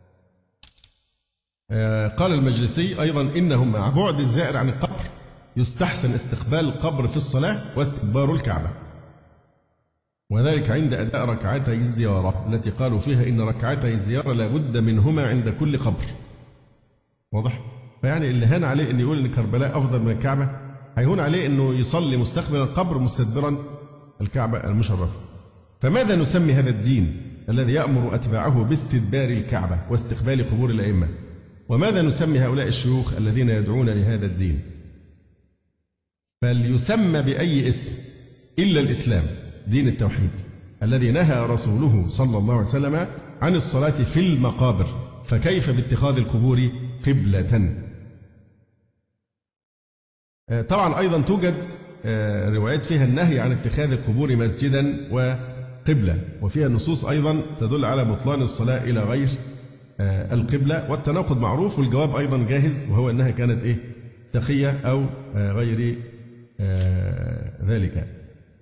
قال المجلسي أيضا إنه مع بعد الزائر عن القبر يستحسن استقبال القبر في الصلاة واستدبار الكعبة، وذلك عند أداء ركعتي الزيارة التي قالوا فيها إن ركعتي الزيارة لا بد منهما عند كل قبر. واضح؟ فيعني اللي هان عليه أن يقول أن كربلاء أفضل من الكعبة هيهون عليه أنه يصلي مستقبل القبر مستدبرا الكعبة المشرفة. فماذا نسمي هذا الدين الذي يأمر أتباعه باستدبار الكعبة واستقبال قبور الأئمة؟ وماذا نسمي هؤلاء الشيوخ الذين يدعون لهذا الدين؟ فليسمى بأي اسم إلا الإسلام، دين التوحيد الذي نهى رسوله صلى الله عليه وسلم عن الصلاة في المقابر، فكيف باتخاذ القبور قبلة؟ طبعا أيضا توجد روايات فيها النهي عن اتخاذ القبور مسجدا وقبلة، وفيها نصوص أيضا تدل على بطلان الصلاة إلى غير القبلة، والتناقض معروف، والجواب أيضا جاهز، وهو أنها كانت إيه؟ تقية أو غير ذلك.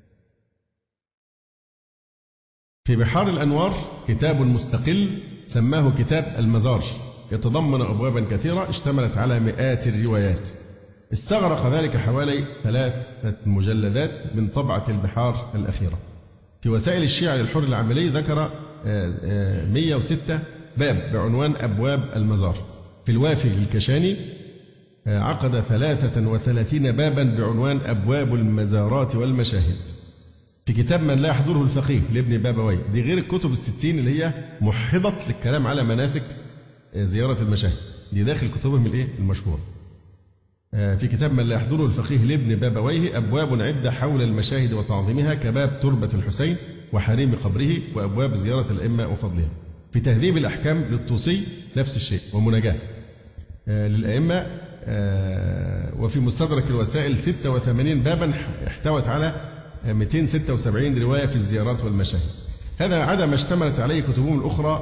في بحار الأنوار كتاب مستقل سماه كتاب المزار، يتضمن أبوابا كثيرة اشتملت على مئات الروايات، استغرق ذلك حوالي ثلاثة مجلدات من طبعة البحار الأخيرة. في وسائل الشيعة للحر العملي ذكر مئة وستة باب بعنوان أبواب المزار. في الوافي الكشاني عقد ثلاثة وثلاثين بابا بعنوان أبواب المزارات والمشاهد. في كتاب من لا يحضره الفقيه لابن بابويه، دي غير الكتب الستين اللي هي محضت للكلام على مناسك زيارة المشاهد، دي داخل كتبهم الايه المشهورة. في كتاب من لا يحضره الفقيه لابن بابويه أبواب عدة حول المشاهد وتعظيمها كباب تربة الحسين وحريم قبره وأبواب زيارة الأئمة وفضلها. في تهذيب الأحكام للطوسي نفس الشيء ومناجاة للأئمة. وفي مستدرك الوسائل ستة وثمانين بابا احتوت على مئتين وستة وسبعين رواية في الزيارات والمشاهد. هذا عدا ما اشتملت عليه كتبهم الأخرى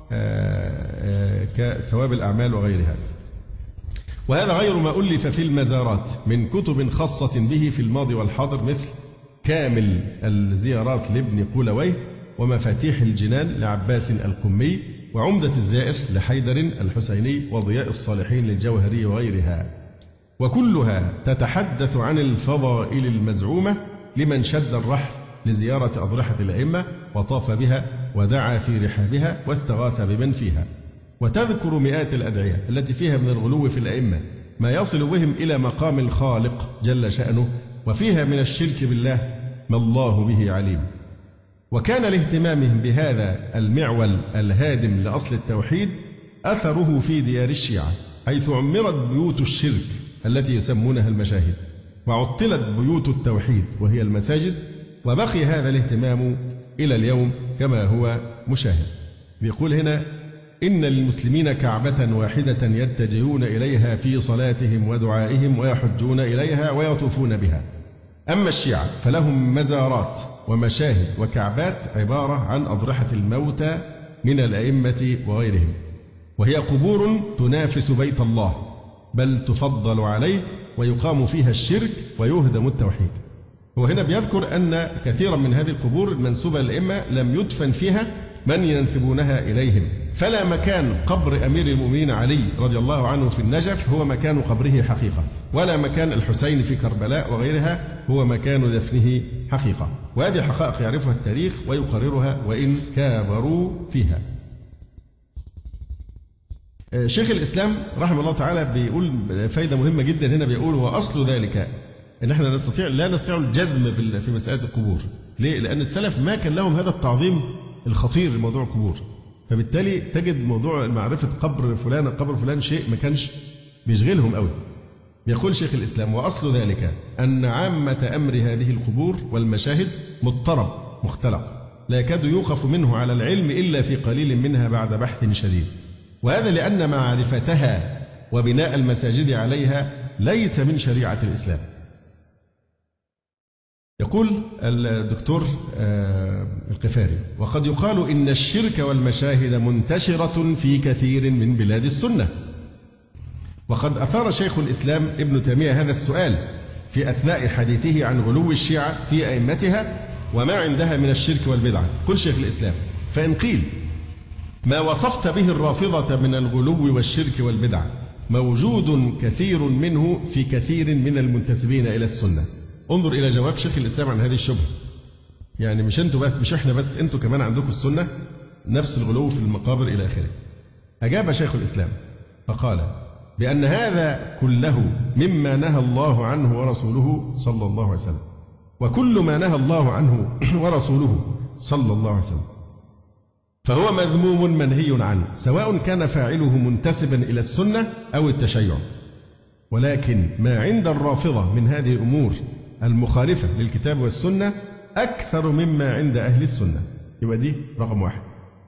كثواب الأعمال وغيرها. وهذا غير ما ألف في المزارات من كتب خاصة به في الماضي والحاضر، مثل كامل الزيارات لابن قولويه، ومفاتيح الجنان لعباس القمي، وعمدة الزائر لحيدر الحسيني، وضياء الصالحين للجوهري وغيرها. وكلها تتحدث عن الفضائل المزعومة لمن شد الرحل لزيارة أضرحة الأئمة وطاف بها ودعا في رحابها واستغاث بمن فيها، وتذكر مئات الأدعية التي فيها من الغلو في الأئمة ما يصل بهم إلى مقام الخالق جل شأنه، وفيها من الشرك بالله ما الله به عليم. وكان لاهتمامهم بهذا المعول الهادم لأصل التوحيد أثره في ديار الشيعة، حيث عمرت بيوت الشرك التي يسمونها المشاهد، وعطلت بيوت التوحيد وهي المساجد، وبقي هذا الاهتمام إلى اليوم كما هو مشاهد. بيقول هنا: إن للمسلمين كعبة واحدة يتجهون إليها في صلاتهم ودعائهم ويحجون إليها ويطوفون بها. أما الشيعة فلهم مزارات ومشاهد وكعبات عبارة عن أضرحة الموتى من الأئمة وغيرهم، وهي قبور تنافس بيت الله، بل تفضل عليه ويقام فيها الشرك ويهدم التوحيد. وهنا بيذكر أن كثيرا من هذه القبور المنسوبة للأئمة لم يدفن فيها من ينسبونها إليهم، فلا مكان قبر أمير المؤمنين علي رضي الله عنه في النجف هو مكان قبره حقيقة، ولا مكان الحسين في كربلاء وغيرها هو مكان دفنه حقيقة. وهذه حقائق يعرفها التاريخ ويقررها وإن كابروا فيها. شيخ الإسلام رحمه الله تعالى بيقول فايدة مهمة جدا هنا، بيقول: وأصل ذلك إن احنا نستطيع لا نستطيع الجزم في مسألة القبور. ليه؟ لأن السلف ما كان لهم هذا التعظيم الخطير لموضوع القبور، فبالتالي تجد موضوع معرفة قبر فلان قبر فلان شيء ما كانش بيشغلهم قوي. يقول شيخ الإسلام: وأصل ذلك أن عامة أمر هذه القبور والمشاهد مضطرب مختلق، لا يكاد يوقف منه على العلم إلا في قليل منها بعد بحث شديد، وهذا لأن معرفتها وبناء المساجد عليها ليس من شريعة الإسلام. يقول الدكتور القفاري: وقد يقال إن الشرك والمشاهد منتشرة في كثير من بلاد السنة. وقد أثار شيخ الإسلام ابن تيمية هذا السؤال في أثناء حديثه عن غلو الشيعة في أئمتها وما عندها من الشرك والبدعة. قل شيخ الإسلام: فإن قيل ما وصفت به الرافضة من الغلو والشرك والبدعة موجود كثير منه في كثير من المنتسبين إلى السنة. انظر إلى جواب شيخ الإسلام عن هذه الشبهة. يعني مش أنتوا بس، مش إحنا بس، أنتوا كمان عندكم السنة نفس الغلو في المقابر إلى آخره. أجاب شيخ الإسلام فقال بأن هذا كله مما نهى الله عنه ورسوله صلى الله عليه وسلم، وكل ما نهى الله عنه ورسوله صلى الله عليه وسلم فهو مذموم منهي عنه، سواء كان فاعله منتسبا إلى السنة أو التشيع. ولكن ما عند الرافضة من هذه الأمور المخالفة للكتاب والسنة أكثر مما عند أهل السنة. يبقى دي رقم واحد.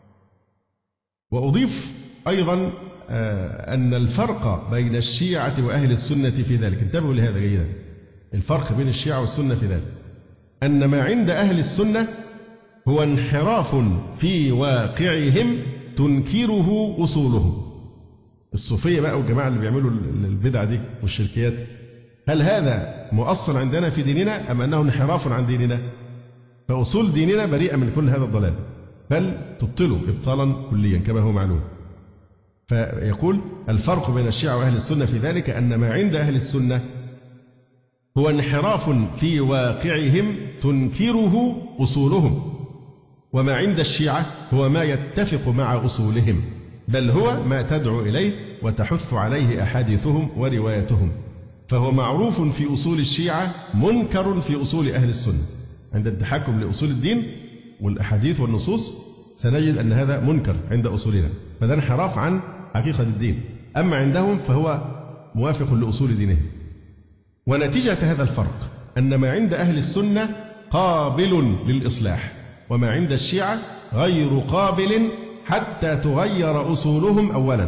وأضيف أيضا أن الفرق بين الشيعة وأهل السنة في ذلك، انتبهوا لهذا جيدا، الفرق بين الشيعة والسنة في ذلك أن ما عند أهل السنة هو انحراف في واقعهم تنكره أصولهم. الصوفية بقى والجماعة اللي بيعملوا البدع دي والشركيات، هل هذا مؤصل عندنا في ديننا أم أنه انحراف عن ديننا؟ فأصول ديننا بريئة من كل هذا الضلال، بل تبطله إبطالا كليا كما هو معلوم. فيقول الفرق بين الشيعة وأهل السنة في ذلك أن ما عند أهل السنة هو انحراف في واقعهم تنكره أصولهم، وما عند الشيعة هو ما يتفق مع أصولهم، بل هو ما تدعو إليه وتحث عليه أحاديثهم وروايتهم، فهو معروف في أصول الشيعة منكر في أصول أهل السنة. عند التحكم لأصول الدين والأحاديث والنصوص سنجد أن هذا منكر عند أصولنا، فده انحراف عن حقيقة الدين. أما عندهم فهو موافق لأصول دينهم. ونتيجة هذا الفرق أن ما عند أهل السنة قابل للإصلاح، وما عند الشيعة غير قابل حتى تغير أصولهم أولا.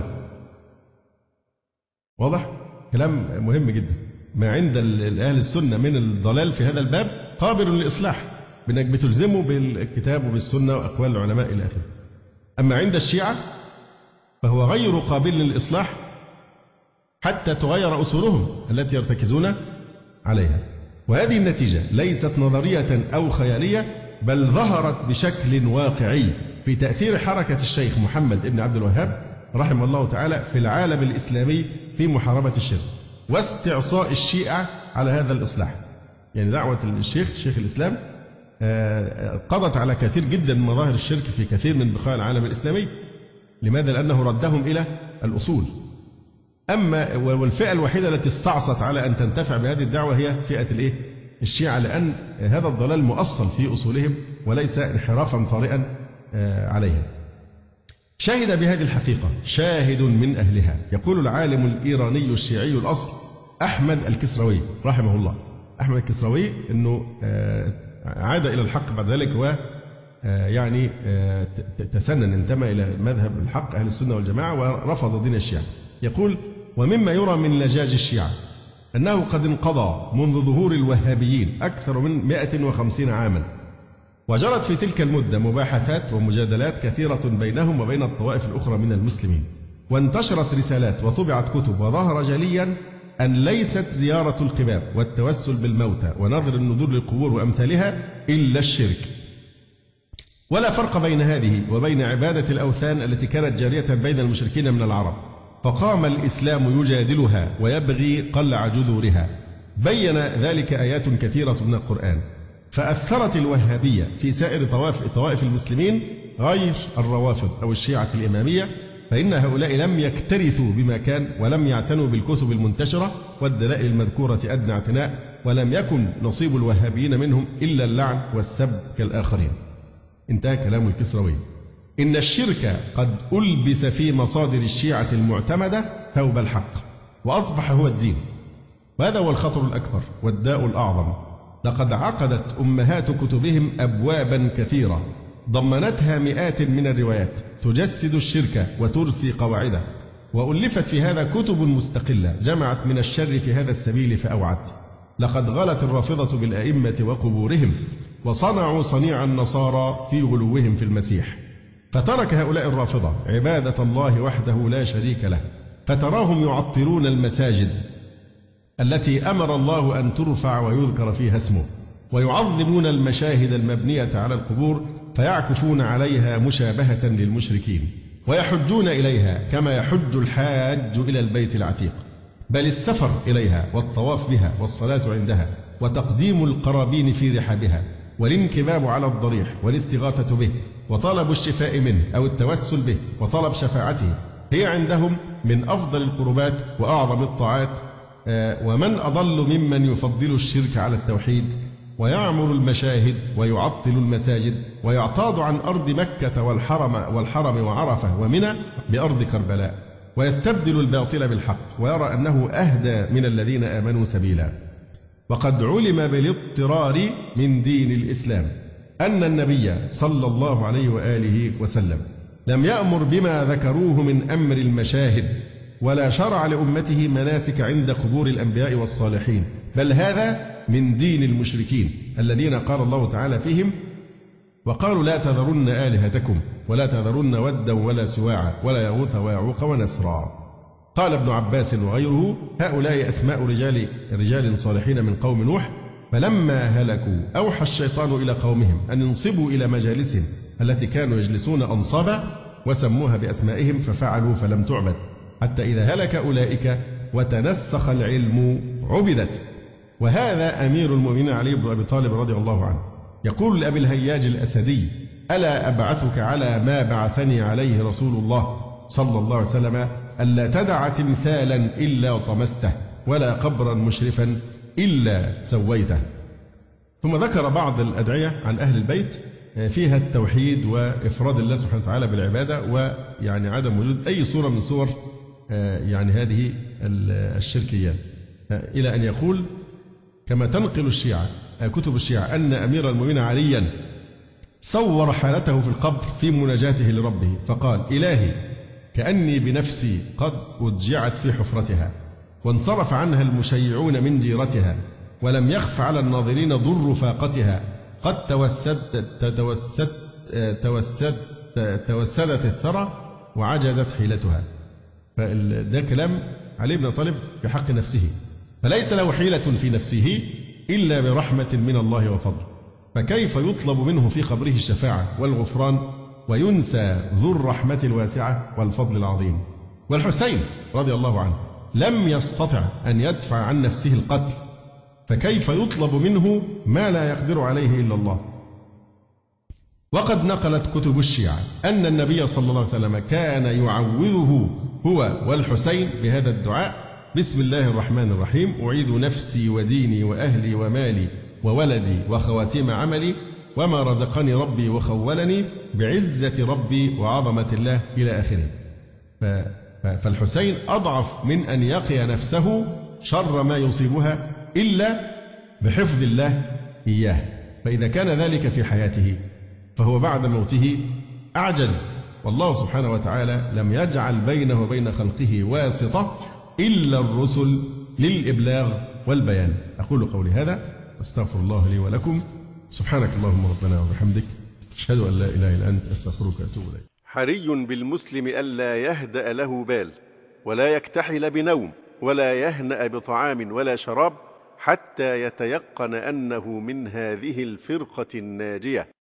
واضح؟ كلام مهم جدا. ما عند أهل السنة من الضلال في هذا الباب قابل للإصلاح، بأنك بتلزمه بالكتاب وبالسنة وأقوال العلماء إلى آخره. أما عند الشيعة فهو غير قابل للإصلاح حتى تغير أصولهم التي يرتكزون عليها. وهذه النتيجة ليست نظرية أو خيالية، بل ظهرت بشكل واقعي في تأثير حركة الشيخ محمد بن عبد الوهاب رحمه الله تعالى في العالم الإسلامي في محاربة الشرك واستعصاء الشيعة على هذا الإصلاح. يعني دعوة الشيخ شيخ الإسلام قضت على كثير جدا من مظاهر الشرك في كثير من بقاع العالم الإسلامي. لماذا؟ لأنه ردهم إلى الأصول. أما والفئة الوحيدة التي استعصت على أن تنتفع بهذه الدعوة هي فئة الإيه؟ الشيعة، لأن هذا الضلال مؤصل في أصولهم وليس انحرافا طارئا عليها. شهد بهذه الحقيقة شاهد من أهلها، يقول العالم الإيراني الشيعي الأصل أحمد الكسروي رحمه الله. أحمد الكسروي أنه عاد إلى الحق بعد ذلك و يعني تسنن، انتمى إلى مذهب الحق أهل السنة والجماعة ورفض دين الشيعة. يقول: ومما يرى من لجاج الشيعة أنه قد انقضى منذ ظهور الوهابيين أكثر من مئة وخمسين عاما، وجرت في تلك المدة مباحثات ومجادلات كثيرة بينهم وبين الطوائف الأخرى من المسلمين، وانتشرت رسالات وطبعت كتب، وظهر جليا أن ليست زيارة القباب والتوسل بالموتى ونظر النذور للقبور وأمثالها إلا الشرك، ولا فرق بين هذه وبين عبادة الأوثان التي كانت جارية بين المشركين من العرب، فقام الإسلام يجادلها ويبغي قلع جذورها. بين ذلك آيات كثيرة من القرآن. فأثرت الوهابية في سائر طوائف طوائف المسلمين غير الروافض أو الشيعة الإمامية، فإن هؤلاء لم يكترثوا بما كان ولم يعتنوا بالكتب المنتشرة والدلائل المذكورة أدنى اعتناء، ولم يكن نصيب الوهابيين منهم إلا اللعن والسب كالآخرين. انتهى كلام الكسروي. إن الشرك قد ألبس في مصادر الشيعة المعتمدة ثوب الحق، وأصبح هو الدين، وهذا هو الخطر الأكبر والداء الأعظم. لقد عقدت أمهات كتبهم أبوابا كثيرة ضمنتها مئات من الروايات تجسد الشرك وترسي قواعده، وألفت في هذا كتب مستقلة جمعت من الشر في هذا السبيل فأوعت. لقد غلت الرافضة بالأئمة وقبورهم، وصنعوا صنيع النصارى في غلوهم في المسيح، فترك هؤلاء الرافضة عبادة الله وحده لا شريك له، فتراهم يعطرون المساجد التي أمر الله أن ترفع ويذكر فيها اسمه، ويعظمون المشاهد المبنية على القبور فيعكفون عليها مشابهة للمشركين، ويحجون إليها كما يحج الحاج إلى البيت العتيق، بل السفر إليها والطواف بها والصلاة عندها وتقديم القرابين في رحابها والانكباب على الضريح والاستغاثة به وطلب الشفاء منه أو التوسل به وطلب شفاعته هي عندهم من أفضل القربات وأعظم الطاعات. ومن أضل ممن يفضل الشرك على التوحيد ويعمر المشاهد ويعطل المساجد ويعتاض عن أرض مكة والحرم والحرم وعرفة ومنى بأرض كربلاء، ويستبدل الباطل بالحق ويرى أنه أهدى من الذين آمنوا سبيلا. وقد علم بالاضطرار من دين الإسلام أن النبي صلى الله عليه وآله وسلم لم يأمر بما ذكروه من أمر المشاهد، ولا شرع لأمته مناسك عند قبور الأنبياء والصالحين، بل هذا من دين المشركين الذين قال الله تعالى فيهم: وقالوا لا تذرن آلهتكم ولا تذرن ودا ولا سواعا ولا يغوث ويعوق ونسرا. قال ابن عباس وغيره: هؤلاء أسماء رجال رجال صالحين من قوم نوح، فلما هلكوا أوحى الشيطان إلى قومهم أن ينصبوا إلى مجالسهم التي كانوا يجلسون أنصابا وسموها بأسمائهم ففعلوا فلم تعبد، حتى إذا هلك أولئك وتنسخ العلم عبدت. وهذا أمير المؤمنين علي بن أبي طالب رضي الله عنه يقول لأبي الهياج الأسدي: ألا أبعثك على ما بعثني عليه رسول الله صلى الله عليه وسلم، ألا تدع تمثالا إلا طمسته ولا قبرا مشرفا إلا سويته. ثم ذكر بعض الأدعية عن أهل البيت فيها التوحيد وإفراد الله سبحانه وتعالى بالعبادة، ويعني عدم وجود أي صورة من صور يعني هذه الشركيات، إلى أن يقول كما تنقل الشيعة كتب الشيعة أن أمير المؤمنين عليا صور حالته في القبر في مناجاته لربه فقال: إلهي كأني بنفسي قد أضجعت في حفرتها وانصرف عنها المشيعون من جيرتها، ولم يخف على الناظرين ضر فاقتها، قد توسد توسد توسد توسدت الثرى وعجزت حيلتها. فده كلام علي بن طالب في حق نفسه، فليس له حيلة في نفسه إلا برحمة من الله وفضل، فكيف يطلب منه في قبره الشفاعة والغفران وينسى ذو الرحمة الواسعة والفضل العظيم؟ والحسين رضي الله عنه لم يستطع أن يدفع عن نفسه القتل، فكيف يطلب منه ما لا يقدر عليه إلا الله؟ وقد نقلت كتب الشيعة أن النبي صلى الله عليه وسلم كان يعوذه هو والحسين بهذا الدعاء: بسم الله الرحمن الرحيم، أعيذ نفسي وديني وأهلي ومالي وولدي وخواتيم عملي وما رزقني ربي وخولني بعزة ربي وعظمة الله، إلى آخره. فالحسين أضعف من أن يقي نفسه شر ما يصيبها إلا بحفظ الله إياه، فإذا كان ذلك في حياته فهو بعد موته أعجز، والله سبحانه وتعالى لم يجعل بينه وبين خلقه واسطة إلا الرسل للإبلاغ والبيان. أقول قولي هذا، أستغفر الله لي ولكم، سبحانك اللهم ربنا وبحمدك، أشهد أن لا إله إلا أنت، أستغفرك وأتوب إليك. حري بالمسلم ألا يهدأ له بال، ولا يكتحل بنوم، ولا يهنأ بطعام ولا شراب، حتى يتيقن أنه من هذه الفرقة الناجية.